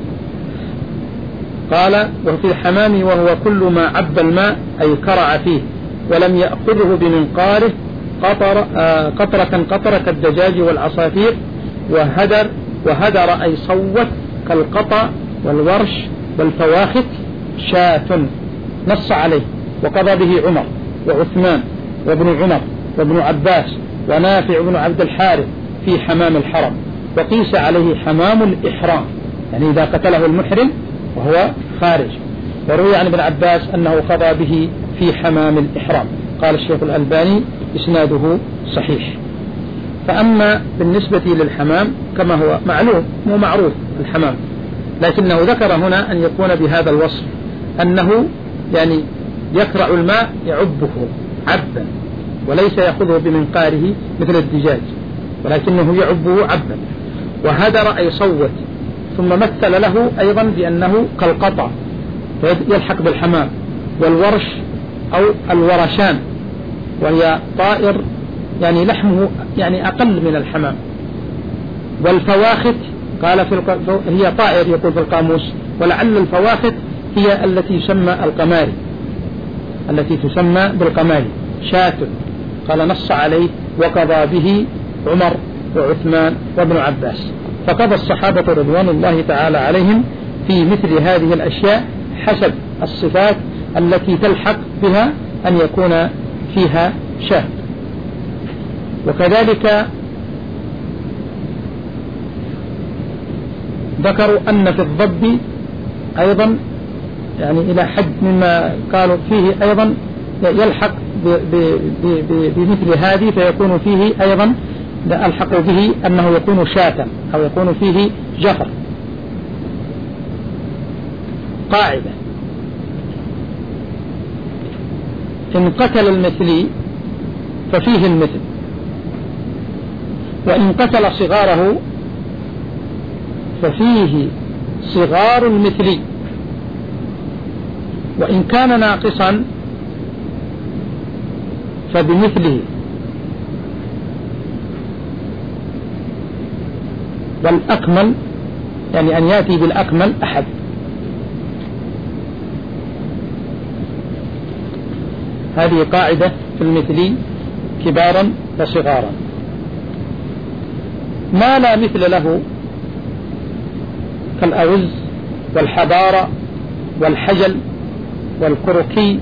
A: قال وفي الحمام وهو كل ما عب الماء أي كرع فيه ولم يأخذه بمنقاره قطر آه قطرة قطرة كالدجاج والعصافير، وهدر وهدر أي صوت كالقطع والورش والفواخت شاة، نص عليه وقضى به عمر وعثمان وابن عمر وابن عباس ونافع بن عبد الحارث في حمام الحرم، وقيس عليه حمام الإحرام، يعني إذا قتله المحرم وهو خارج. وروي عن ابن عباس أنه قضى به في حمام الإحرام. قال الشيخ الألباني إسناده صحيح. فأما بالنسبة للحمام كما هو معلوم مو معروف الحمام، لكنه ذكر هنا أن يكون بهذا الوصف أنه يعني يكرع الماء يعبه عبا، وليس يأخذه بمنقاره مثل الدجاج، ولكنه يعبه عبا. وهدر أي صوت، ثم مثل له أيضا بأنه كالقطع يلحق بالحمام، والورش أو الورشان وهي طائر يعني لحمه يعني أقل من الحمام. والفواخت قال في الق... هي طائر يقول في القاموس، ولعل الفواخت هي التي يسمى القماري، التي تسمى بالقماري شاة. قال نص عليه وقضى به عمر وعثمان وابن عباس. فقضى الصحابة رضوان الله تعالى عليهم في مثل هذه الأشياء حسب الصفات التي تلحق بها أن يكون فيها شاة. وكذلك ذكروا أن في الضب أيضا يعني إلى حد مما قالوا فيه أيضا يلحق بمثل هذه، فيكون فيه أيضا ألحق به أنه يكون شاة أو يكون فيه جفر. قاعدة: إن قتل المثلي ففيه المثل، وإن قتل صغاره ففيه صغار المثلي، وإن كان ناقصا فبمثله. والأكمل يعني أن يأتي بالأكمل أحد. هذه قاعدة في المثلي كبارا وصغارا. ما لا مثل له كالأوز والحبارة والحجل والكركي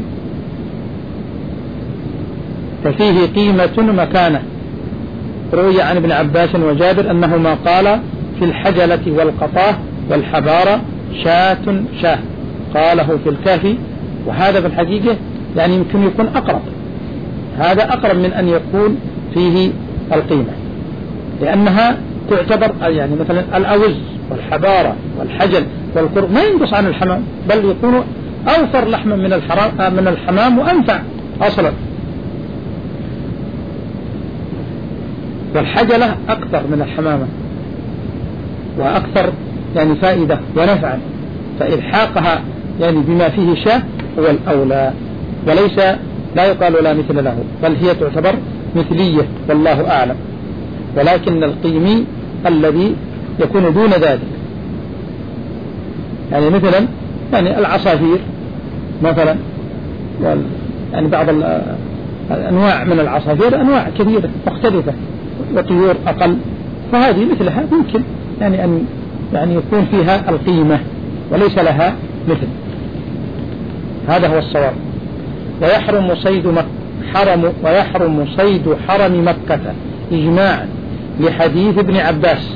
A: ففيه قيمة مكانة. روي عن ابن عباس وجابر أنهما قال في الحجلة والقطاه والحبارة شاة شاه، قاله في الكافي. وهذا في الحقيقة يعني يمكن يكون أقرب، هذا أقرب من أن يكون فيه القيمة، لأنها تعتبر يعني مثلا الأوز والحبارة والحجل والكرك ما ينقص عن الحمام، بل يكون أوفر لحما من الحرام من الحمام وأنفع أصلا. والحجلة أكثر من الحمامة وأكثر يعني فائدة ونفعا، فإلحاقها يعني بما فيه شاه هو الأولى، وليس لا يقال لا مثل له، بل هي تعتبر مثلية والله أعلم. ولكن القيمي الذي يكون دون ذلك، يعني مثلا يعني العصافير مثلا، يعني بعض الأنواع من العصافير أنواع كثيرة مختلفة وطيور أقل، فهذه مثلها يمكن يعني أن يعني يكون فيها القيمة وليس لها مثل. هذا هو الصواب. ويحرم صيد مكة حرم ويحرم صيد حرم مكة إجماعا لحديث ابن عباس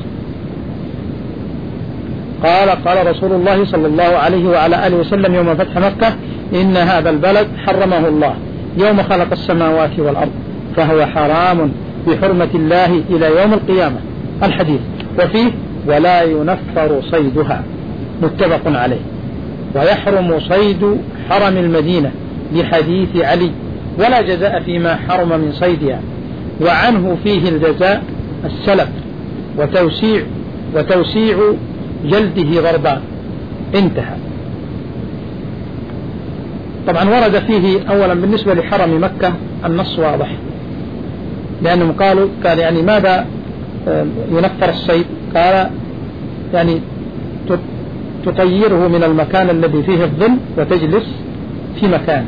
A: قال قال رسول الله صلى الله عليه وعلى آله وسلم يوم فتح مكة إن هذا البلد حرمه الله يوم خلق السماوات والأرض فهو حرام بحرمة الله إلى يوم القيامة. الحديث وفيه ولا ينفر صيدها متفق عليه. ويحرم صيد حرم المدينة لحديث علي ولا جزاء فيما حرم من صيدها، وعنه فيه الجزاء السلب وتوسيع وتوسيع جلده ضربان. انتهى. طبعا ورد فيه أولا بالنسبة لحرم مكة النص واضح، لأنهم قالوا قال يعني ماذا ينفر الصيد؟ قال يعني تطيره من المكان الذي فيه الظل وتجلس في مكان.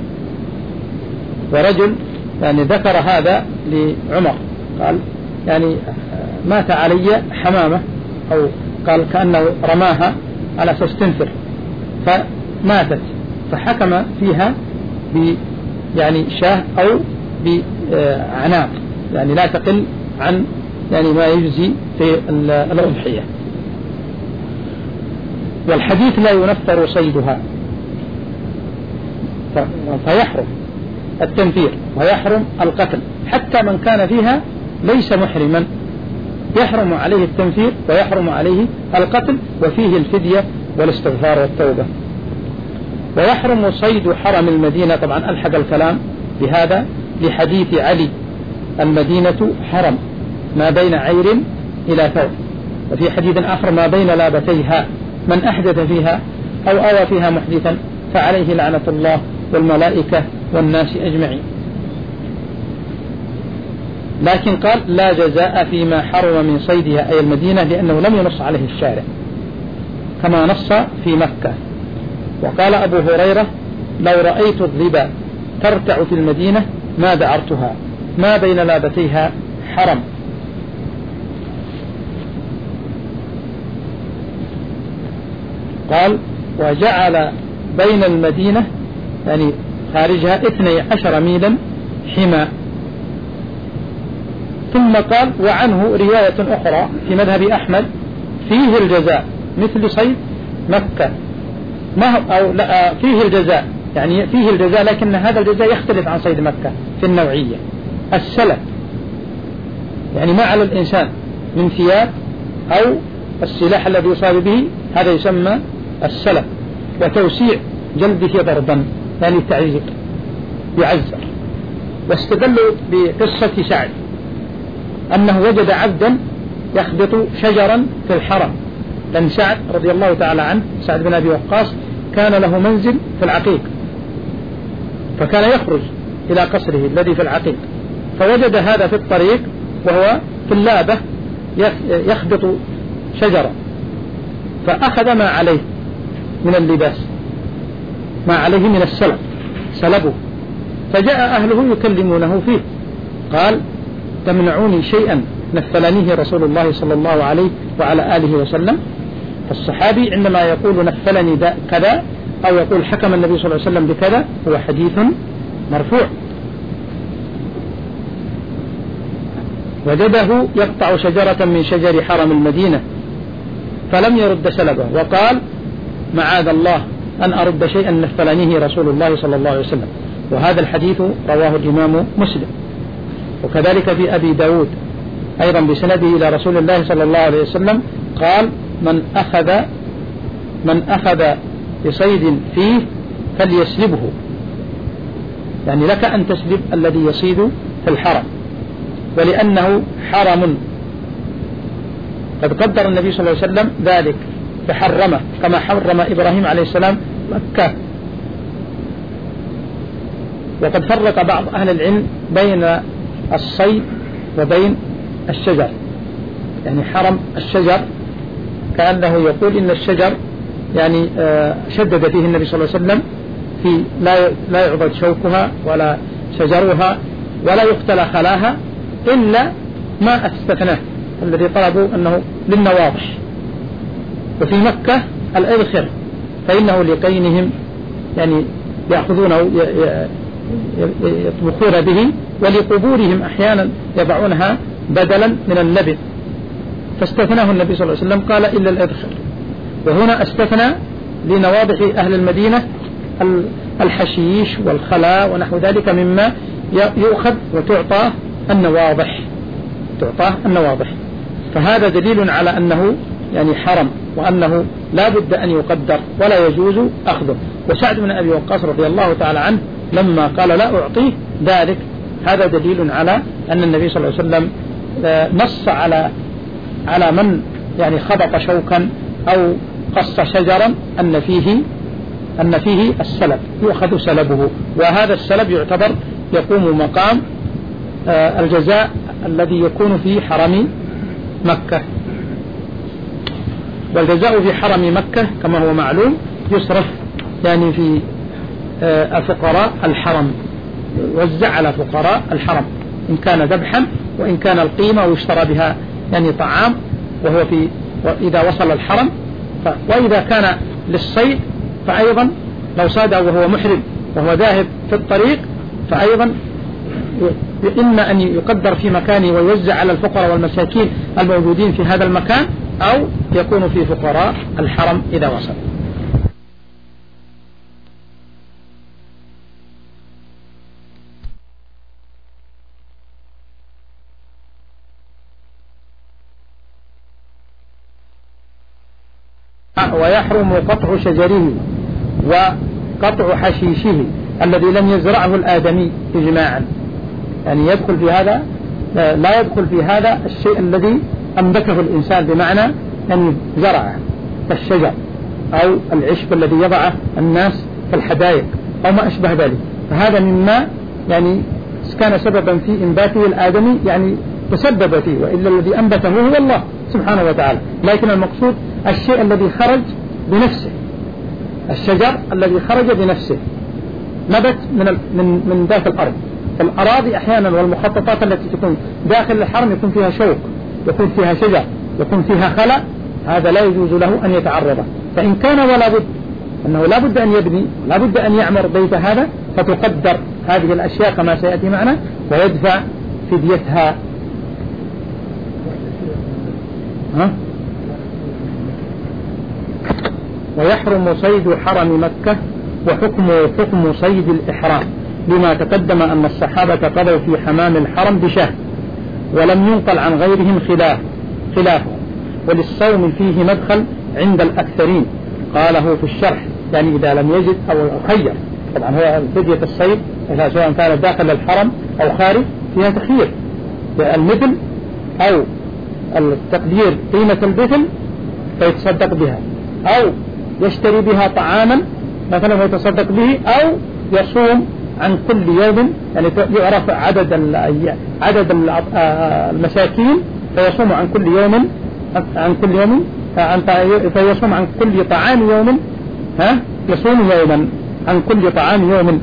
A: ورجل يعني ذكر هذا لعمر قال يعني مات علي حمامة، أو قال كأنه رماها على أساس تنفر فماتت، فحكم فيها ب يعني شاه أو بعناق يعني لا تقل عن يعني ما يجزي في الأضحية. والحديث لا ينفر صيدها فيحرم التنفير ويحرم القتل، حتى من كان فيها ليس محرما يحرم عليه التنفير ويحرم عليه القتل، وفيه الفدية والاستغفار والتوبة. ويحرم صيد حرم المدينة، طبعا ألحق الكلام بهذا لحديث علي المدينة حرم ما بين عير إلى ثور، وفي حديث آخر ما بين لابتيها من أحدث فيها أو أوى فيها محدثا فعليه لعنة الله والملائكة والناس أجمعين. لكن قال لا جزاء فيما حرم من صيدها أي المدينة، لأنه لم ينص عليه الشارع كما نص في مكة. وقال أبو هريرة لو رأيت الظبا ترتع في المدينة ما دعرتها ما بين لابتيها حرم. قال وجعل بين المدينة يعني خارجها اثني عشر ميلا حمى. ثم قال وعنه رواية أخرى في مذهب أحمد فيه الجزاء مثل صيد مكة، ما أو لا فيه الجزاء يعني فيه الجزاء، لكن هذا الجزاء يختلف عن صيد مكة في النوعية. السلب يعني ما على الإنسان من ثياب أو السلاح الذي يصاب به هذا يسمى السلب. وتوسيع جلده ضربا يعني التعذيب يعذر. واستدلوا بقصة سعد أنه وجد عبدا يخبط شجرا في الحرم، لأن سعد رضي الله تعالى عنه سعد بن أبي وقاص كان له منزل في العقيق، فكان يخرج إلى قصره الذي في العقيق، فوجد هذا في الطريق وهو في اللابة يخبط شجرا، فأخذ ما عليه من اللباس ما عليه من السلب سلبه فجاء أهله يكلمونه فيه، قال تمنعوني شيئا نفلنيه رسول الله صلى الله عليه وعلى آله وسلم. فالصحابي عندما يقول نفلني كذا أو يقول حكم النبي صلى الله عليه وسلم بكذا هو حديث مرفوع. وجده يقطع شجرة من شجر حرم المدينة فلم يرد سلبه، وقال معاذ الله أن أرد شيئا نفلنيه رسول الله صلى الله عليه وسلم. وهذا الحديث رواه الإمام مسلم. وكذلك في أبي داود أيضا بسنده إلى رسول الله صلى الله عليه وسلم قال من أخذ من أخذ بصيد فيه فليسلبه، يعني لك أن تسلب الذي يصيد في الحرم، ولأنه حرم قد قدر النبي صلى الله عليه وسلم ذلك فحرمه كما حرم إبراهيم عليه السلام مكة. وقد فرق بعض أهل العلم بين الصيد وبين الشجر، يعني حرم الشجر كأنه يقول إن الشجر يعني شدد فيه النبي صلى الله عليه وسلم في لا لا يعضد شوكها ولا شجرها ولا يقتل خلاها إلا ما استثناه الذي طلبوا أنه للنواضح. وفي مكة الإذخر فإنه لقينهم يعني يأخذونه يطبخون به، ولقبورهم أحيانا يضعونها بدلا من اللبن، فاستثناه النبي صلى الله عليه وسلم قال إلا الإذخر. وهنا استثنى لنواضح أهل المدينة الحشيش والخلاء ونحو ذلك مما يؤخذ وتعطى النواضح تعطاه النواضح. فهذا دليل على أنه يعني حرم، وأنه لا بد أن يقدر ولا يجوز أخذه. وسعد بن أبي وقاص رضي الله تعالى عنه لما قال لا أعطيه ذلك هذا دليل على أن النبي صلى الله عليه وسلم نص على على من يعني خبط شوكا أو قص شجرا أن فيه أن فيه السلب يؤخذ سلبه، وهذا السلب يعتبر يقوم مقام الجزاء الذي يكون في حرم مكة. والجزاء في حرم مكة كما هو معلوم يصرف يعني في الفقراء الحرم، يوزع على فقراء الحرم إن كان ذبحا وإن كان القيمة ويشترى بها يعني طعام وهو في وإذا وصل الحرم. وإذا كان للصيد فأيضا لو صاد وهو محرم وهو ذاهب في الطريق فأيضا إما أن يقدر في مكانه ويوزع على الفقراء والمساكين الموجودين في هذا المكان، أو يكون في فقراء الحرم إذا وصل. ويحرم قطع شجره وقطع حشيشه الذي لم يزرعه الآدمي إجماعا، يعني يدخل في هذا لا يدخل في هذا الشيء الذي أنبته الإنسان بمعنى أن زرعه كالشجر أو العشب الذي يضعه الناس في الحدائق أو ما أشبه ذلك، فهذا مما يعني كان سببا في إنباته الآدمي يعني تسبب فيه، وإلا الذي أنبته هو الله سبحانه وتعالى. لكن المقصود الشيء الذي خرج بنفسه، الشجر الذي خرج بنفسه نبت من من من داخل الأرض. الأراضي أحيانا والمخططات التي تكون داخل الحرم يكون فيها شوك، يكون فيها شجر، يكون فيها خلأ، هذا لا يجوز له أن يتعرض. فإن كان ولا بد أنه لا بد أن يبني لا بد أن يعمر بيت هذا فتقدر هذه الأشياء كما سيأتي معنا ويدفع فديتها. ها؟ ويحرم صيد حرم مكة وحكمه حكم صيد الإحرام، لما تقدم أن الصحابة قضوا في حمام الحرم بشهر ولم ينقل عن غيرهم خلاف خلافه. وللصوم فيه مدخل عند الأكثرين قاله في الشرح، يعني إذا لم يجد أو خير. طبعا هو فدية الصيد إذا سواء كانت داخل الحرم أو خارج فيها تخيير، المثل أو التقدير قيمة المثل فيتصدق بها، أو يشتري بها طعاما مثلا ويتصدق به، أو يصوم عن كل يوم، يعني يعرف عدد عدد المساكين فيصوم عن كل يوم عن كل يوم فيصوم عن كل طعام يوم ها يصوم يوما عن كل طعام يوم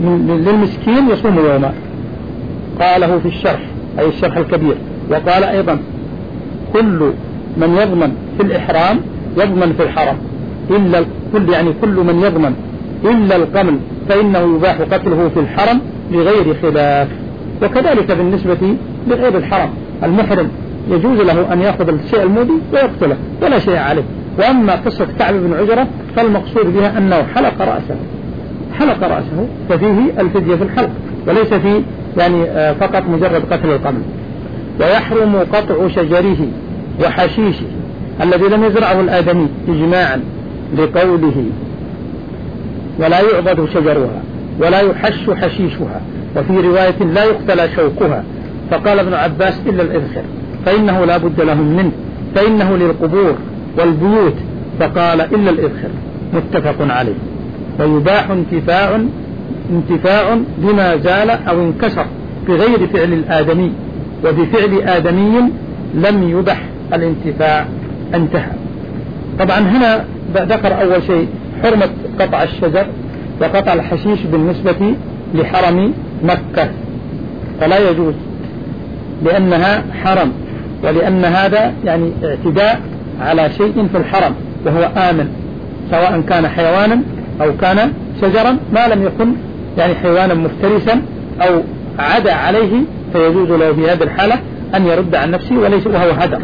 A: للمسكين يصوم يوما. قاله في الشرح أي الشرح الكبير. وقال أيضا كل من يضمن في الإحرام يضمن في الحرم إلا كل يعني كل من يضمن إلا القمل فإنه يباح قتله في الحرم بغير خلاف. وكذلك بالنسبة لغير الحرم المحرم يجوز له أن يأخذ الشيء المؤذي ويقتله ولا شيء عليه. وأما قصة كعب بن عجرة فالمقصود بها أنه حلق رأسه حلق رأسه ففيه الفدية في الحلق وليس فيه يعني فقط مجرد قتل القمل. ويحرم قطع شجره وحشيشه الذي لم يزرعه الآدمي إجماعا لقوله ولا يعضد شجرها ولا يحش حشيشها، وفي رواية لا يقتل شوكها. فقال ابن عباس إلا الإذخر فإنه لا بد لهم منه فإنه للقبور والبيوت، فقال إلا الإذخر متفق عليه. ويباح انتفاع انتفاع بما زال أو انكسر بغير فعل الآدمي، وبفعل آدمي لم يبح الانتفاع انتهى. طبعا هنا ذكر أول شيء حرمة قطع الشجر وقطع الحشيش بالنسبة لحرم مكة، فلا يجوز لأنها حرم، ولأن هذا يعني اعتداء على شيء في الحرم وهو آمن، سواء كان حيوانا أو كان شجرا ما لم يكن يعني حيوانا مفترسا أو عدا عليه، فيجوز له في هذه الحالة أن يرد عن نفسه وليس وهو هدر.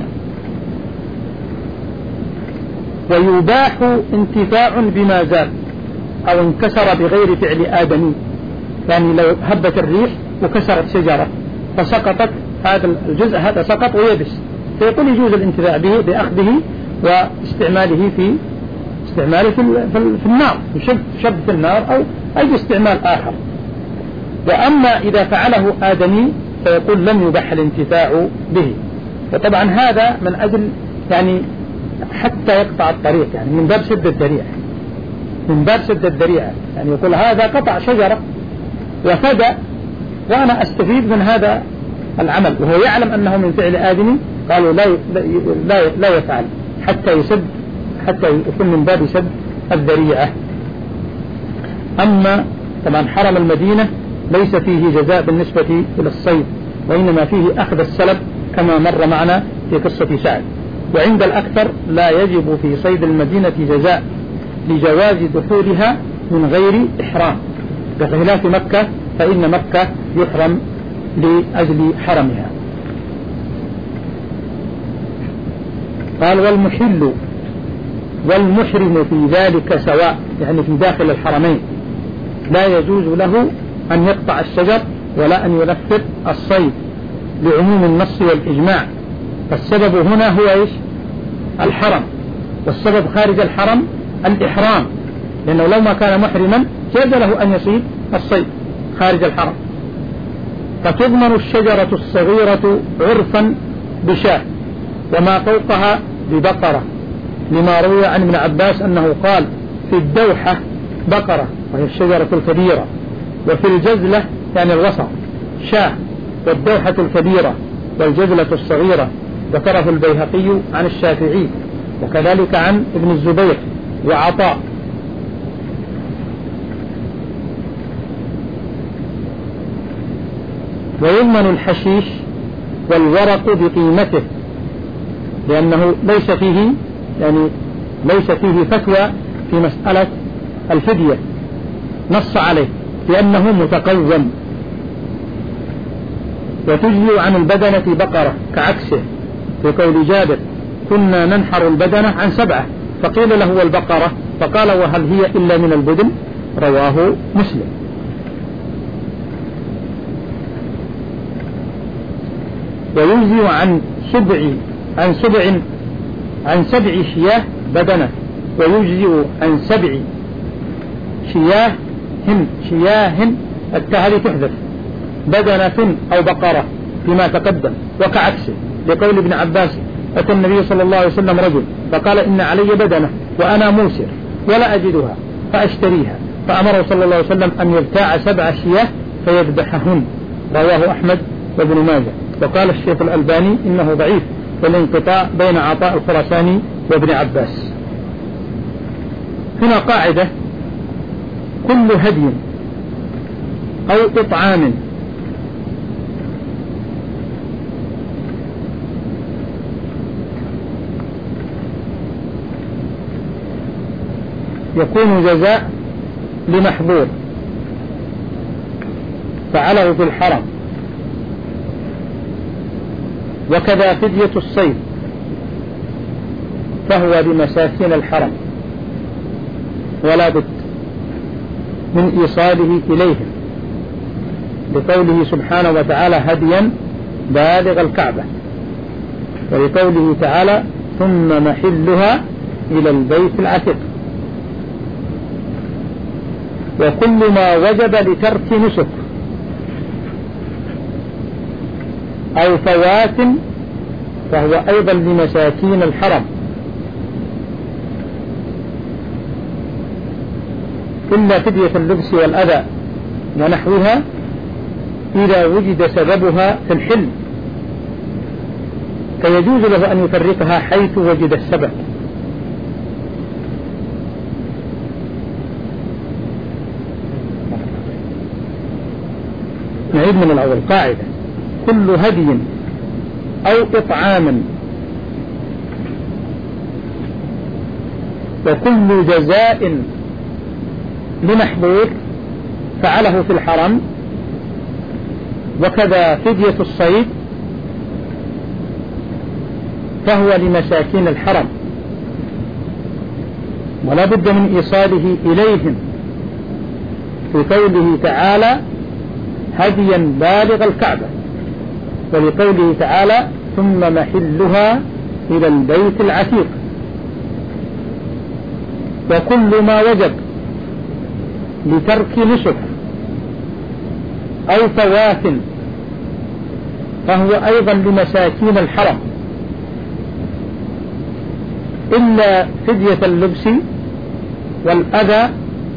A: ويباح انتفاع بما زال أو انكسر بغير فعل آدمي، يعني لو هبت الريح وكسرت شجرة فسقطت هذا الجزء هذا سقط ويبس، فيقول يجوز الانتفاع به بأخذه واستعماله في استعماله في, في النار يشب شب في النار أو أي استعمال آخر. وأما إذا فعله آدمي فيقول لم يبح الانتفاع به. وطبعا هذا من أجل يعني حتى يقطع الطريق، يعني من باب سد الذريعة من باب سد الذريعة يعني يقول هذا قطع شجرة وفدى وأنا أستفيد من هذا العمل، وهو يعلم أنه من فعل آدمي، قالوا لا لا لا يفعل حتى يسد حتى يكون من باب سد الذريعة. أما طبعا حرم المدينة ليس فيه جزاء بالنسبة إلى الصيد، وإنما فيه أخذ السلب كما مر معنا في قصة سعد. وعند الأكثر لا يجب في صيد المدينة جزاء لجواز دخولها من غير إحرام، بخلاف مكة فإن مكة يحرم لأجل حرمها. قال والمحل والمحرم في ذلك سواء، يعني في داخل الحرمين لا يجوز له أن يقطع الشجر ولا أن ينفذ الصيد لعموم النص والإجماع. فالسبب هنا هو إيش؟ الحرم، والسبب خارج الحرم الإحرام، لأنه لو ما كان محرما جاز له أن يصيد الصيد خارج الحرم. فتضمن الشجرة الصغيرة عرفا بشاة وما فوقها ببقرة، لما روي عن ابن عباس أنه قال في الدوحة بقرة وهي الشجرة الكبيرة، وفي الجزلة يعني الوسط شاة، والدوحة الكبيرة والجزلة الصغيرة. ذكره البيهقي عن الشافعي وكذلك عن ابن الزبير وعطاء. ويضمن الحشيش والورق بقيمته، لأنه ليس فيه يعني ليس فيه فتوى في مسألة الفدية نص عليه لأنه متقوم. وتجزي عن البدنة بقرة كعكسه في قول جابر كنا ننحر البدنة عن سبعة فقيل له والبقرة فقال وهل هي إلا من البدن، رواه مسلم. ويجزي عن سبع عن سبع عن سبع شياه بدنة، ويجزئ عن سبع شياه هن شياه التهري تحذف بدنة أو بقرة فيما تقدم، وكعكسه لقول ابن عباس أتى النبي صلى الله عليه وسلم رجل فقال إن علي بدنة وأنا موسر ولا أجدها فأشتريها، فأمره صلى الله عليه وسلم أن يبتاع سبع شياه فيذبحهن، رواه أحمد وابن ماجه. وقال الشيخ الألباني إنه ضعيف والانقطاع بين عطاء الخراساني وابن عباس. هنا قاعدة: كل هدي أو إطعام. يكون جزاء لمحظور فعله في الحرم، وكذا فدية الصيد فهو لمساكين الحرم ولا بد من إيصاله إليهم، لقوله سبحانه وتعالى هديا بالغ الكعبة، ولقوله تعالى ثم محلها إلى البيت العتيق. وكل ما وجب لترك نسك أو فوات فهو أيضا لمساكين الحرم، إلا فدية اللبس والأذى ونحوها إذا وجد سببها في الحل، فيجوز له أن يفرقها حيث وجد السبب. نعيد من الأول قاعدة: كل هدي أو إطعام وكل جزاء لمحظور فعله في الحرم، وكذا فدية الصيد فهو لمساكين الحرم ولا بد من إيصاله إليهم، في قوله تعالى هديا بالغ الكعبة، ولقوله تعالى ثم محلها إلى البيت العتيق. وكل ما وجب لترك نسك أو فوات فهو أيضا لمساكين الحرم، إلا فدية اللبس والأذى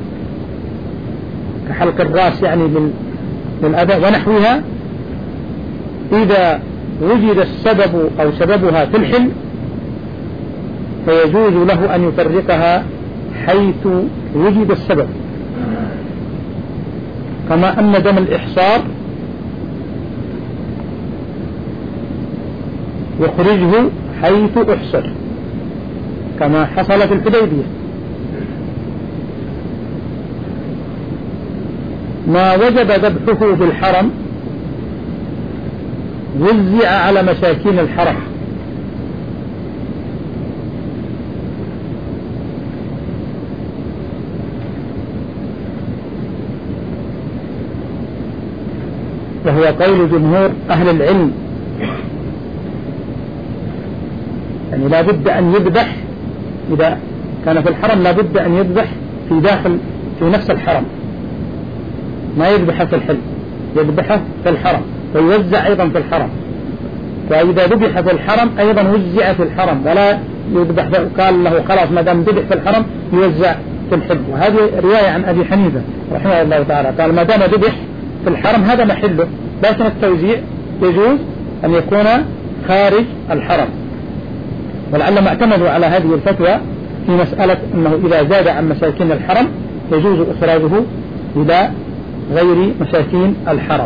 A: كحلق الرأس يعني للأذى ونحوها إذا وجد السبب أو سببها في الحل فيجوز له أن يفرقها حيث وجد السبب، كما أن دم الإحصار يخرجه حيث أحصر كما حصل في الحديبية. ما وجب ذبحه بالحرم وزع على مساكين الحرم، وهو قول جمهور أهل العلم، يعني لا بد أن يذبح إذا كان في الحرم، لا بد أن يذبح في داخل في نفس الحرم، ما يذبح في الحل، يذبحه في الحرم ويوزع أيضا في الحرم. فإذا ذبح في الحرم أيضا وزع في الحرم، ولا يذبح قال له خلاص ما دام ذبح في الحرم يوزع في الحل. وهذه رواية عن أبي حنيفة رحمه الله تعالى، قال ما دام ذبح في الحرم هذا محله، لكن التوزيع يجوز أن يكون خارج الحرم. ولعلهم اعتمدوا على هذه الفتوى في مسألة أنه إذا زاد عن مساكين الحرم يجوز إخراجه إلى غير مساكين الحرم.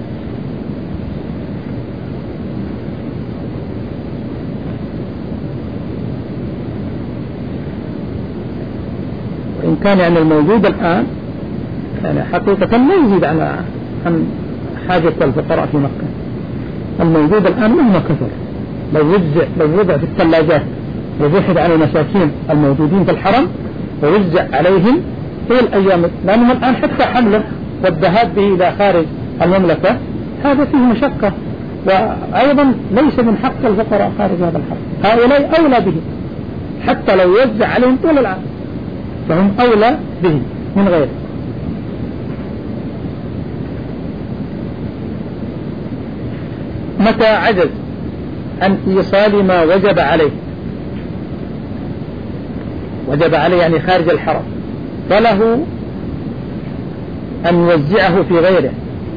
A: وإن كان يعني الموجود الآن يعني حقيقة لا يزيد على عن حاجة الفقراء في مكة، الموجود الآن مهما كثر لو وزع لو وضع في الثلاجات وبحث عن المساكين الموجودين في الحرم ووزع عليهم في الأيام، لأنهم الآن حتى حمله والذهاب به إلى خارج المملكة هذا فيه مشقة، وأيضا ليس من حق الفقراء خارج هذا الحرم، هؤلاء أولى به حتى لو يوزع عليهم طول العام فهم أولى به من غيره. متى عجز عن إيصال ما وجب عليه، وجب عليه يعني خارج الحرم، فله أن يوزعه في غيره،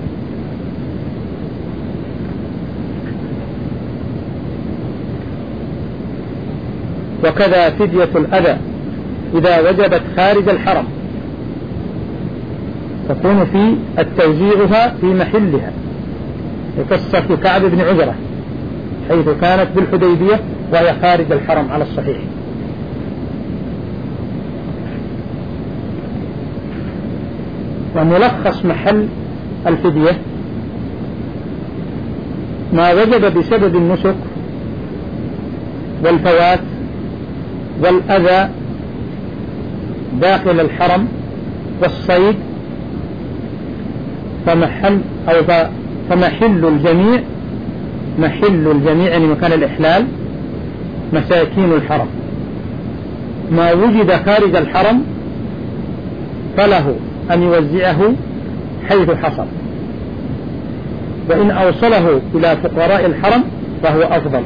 A: وكذا فدية الأذى إذا وجبت خارج الحرم، تكون في التوزيعها في محلها، قصة كعب بن عجرة حيث كانت بالحديبية وهي خارج الحرم على الصحيح. وملخص محل الفدية ما وجب بسبب النسك والفوات والأذى داخل الحرم والصيد، فمحل أو فمحل الجميع محل الجميع يعني مكان الإحلال مساكين الحرم. ما وجد خارج الحرم فله أن يوزعه حيث حصل، وإن أوصله إلى فقراء الحرم فهو أفضل.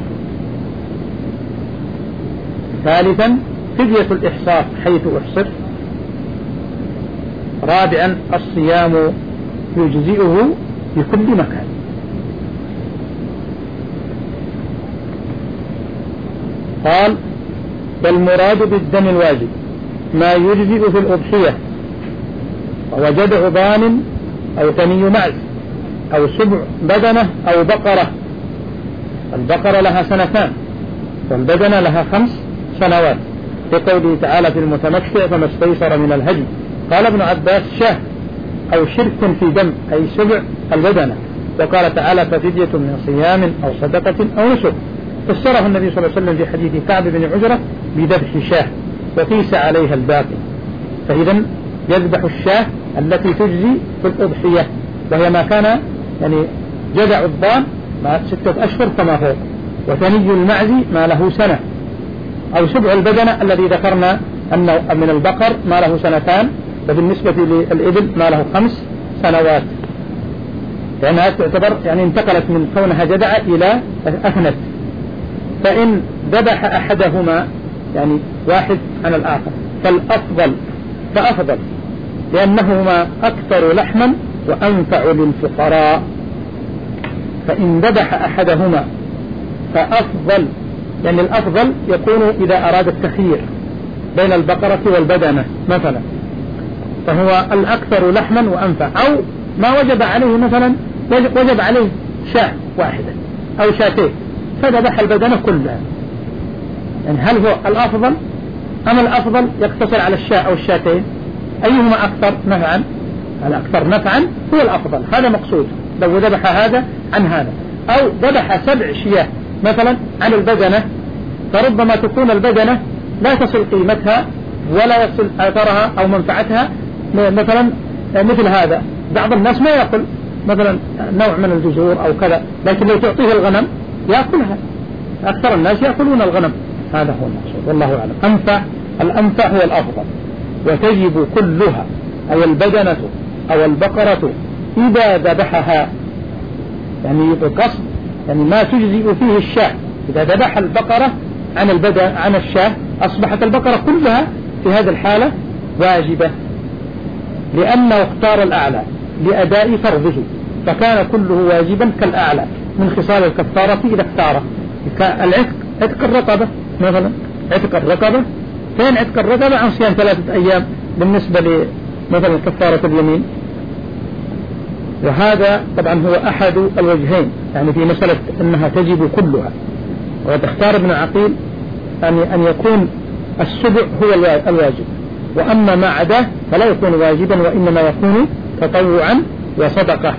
A: ثالثا فدية الإحصار حيث أحصر. رابعا الصيام يجزئه في كل مكان. قال والمراد بالدم الواجب ما يجزئ في الأضحية، وجدع ضان أو ثني معز أو سبع بدنة أو بقرة. البقرة لها سنتان والبدنة لها خمس سنوات، لقوله تعالى في المتمتع فما استيسر من الهدي. قال ابن عباس شاه أو شرك في دم أي سبع البدنة. وقال تعالى ففدية من صيام أو صدقة أو نسك. فسره النبي صلى الله عليه وسلم في حديث كعب بن عجرة بذبح شاه وقيس عليها الباقي. فإذا يذبح الشاه التي تجزي في الأضحية، وهي ما كان يعني جدع الضان ما ستة أشهر فما فوق، وثني المعز ما له سنة، أو سبع البدنة الذي ذكرنا أنه من البقر ما له سنتان، وبالنسبة للإبل ما له خمس سنوات، لأنها تعتبر يعني انتقلت من كونها جدع إلى أثنت. فإن ذبح أحدهما يعني واحد عن الآخر فالأفضل فأفضل لأنهما أكثر لحما وأنفع للفقراء. فإن ذبح أحدهما فأفضل، يعني الأفضل يكون إذا أراد التخيير بين البقرة والبدنة مثلا، فهو الأكثر لحما وأنفع. أو ما وجب عليه مثلا وجب عليه شاة واحدة أو شاتين فذبح البدنة كلها، يعني هل هو الأفضل أم الأفضل يقتصر على الشاة أو الشاتين؟ أيهما أكثر نفعا؟ الأكثر نفعا هو الأفضل، هذا مقصود. لو ذبح هذا عن هذا، أو ذبح سبع شياه مثلا عن البدنة، فربما تكون البدنة لا تصل قيمتها ولا يصل أثرها أو منفعتها مثلا مثل هذا. بعض الناس ما يأكل مثلا نوع من الجزور أو كذا، لكن لو تعطيه الغنم يأكلها. أكثر الناس يأكلون الغنم، هذا هو المقصود والله أعلم. أنفع الأنفع هو الأفضل. وتجب كلها أو البدنة أو البقرة إذا ذبحها، يعني بقصد يعني ما تجزئ فيه الشاة. إذا ذبح البقرة عن البدن عن الشاة أصبحت البقرة كلها في هذه الحالة واجبة، لأنه اختار الأعلى لأداء فرضه، فكان كله واجبا كالأعلى من خصال الكفارة إذا اختاره. العتق عتق الرقبة مثلا، عتق الرقبة فين عتق الرقبة عن صيام ثلاثة أيام بالنسبة لمثلا كفارة اليمين. وهذا طبعا هو أحد الوجهين يعني في مسألة أنها تجب كلها. وتختار ابن عقيل أن أن يكون السبع هو الواجب، وأما ما عداه فلا يكون واجبا وإنما يكون تطوعا وصدقة.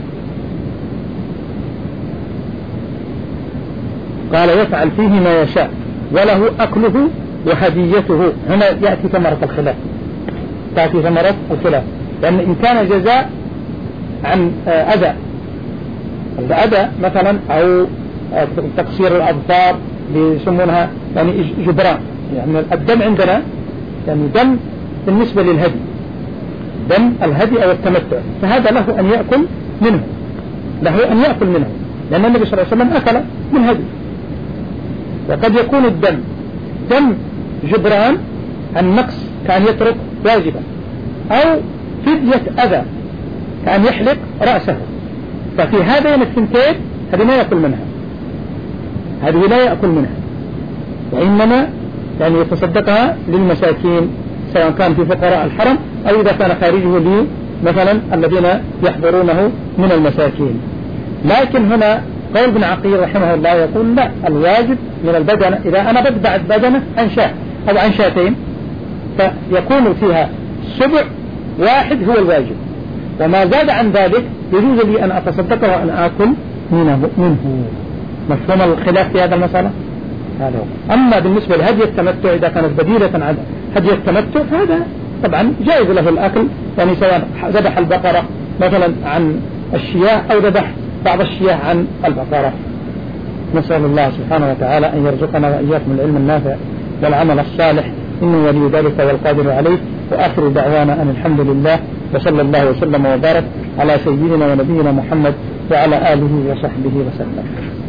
A: قال يفعل فيه ما يشاء وله أكله وهديته. هنا يأتي ثمرة الخلاف، تأتي ثمرة الخلاف، لأن إن كان جزاء عن أذى الأذى مثلا أو تقصير الأظفار بيسمونها يعني جبران، يعني الدم عندنا يعني دم بالنسبة للهدي، دم الهدي أو التمتع، فهذا له أن يأكل منه، له أن يأكل منه، لأن النبي صلى الله عليه وسلم أكل من هدي. وقد يكون الدم دم جبران النقص كان يترك واجبا، أو فدية أذى كان يحلق رأسه، ففي هذين الثنتين هذه ما يأكل منها، هذه لا يأكل منها، وإنما يعني يتصدقها للمساكين سواء كان في فقراء الحرم أو إذا كان خارجه مثلا الذين يحضرونه من المساكين. لكن هنا قول ابن عقيل رحمه الله يقول لا، الواجب من البدنة إذا أنا بدبع البدنة عن شاة أو عن شاتين فيكون فيها سبع واحد هو الواجب، وما زاد عن ذلك يجوز لي أن أتصدق وأن آكل منه, منه. مفهوم الخلاف في هذا المسألة؟ هذا هو. أما بالنسبة لهدي التمتع إذا كانت بديلة عن هدي التمتع فهذا طبعا جائز له الأكل، يعني سواء ذبح البقرة مثلا عن الشياه أو ذبح بعض الشياه عن البقرة. نسأل الله سبحانه وتعالى أن يرزقنا وإياكم العلم النافع والعمل الصالح، إنه ولي ذلك والقادر عليه. وآخر دعوانا أن الحمد لله، وصلى الله وسلم وبارك على سيدنا ونبينا محمد وعلى آله وصحبه وسلم.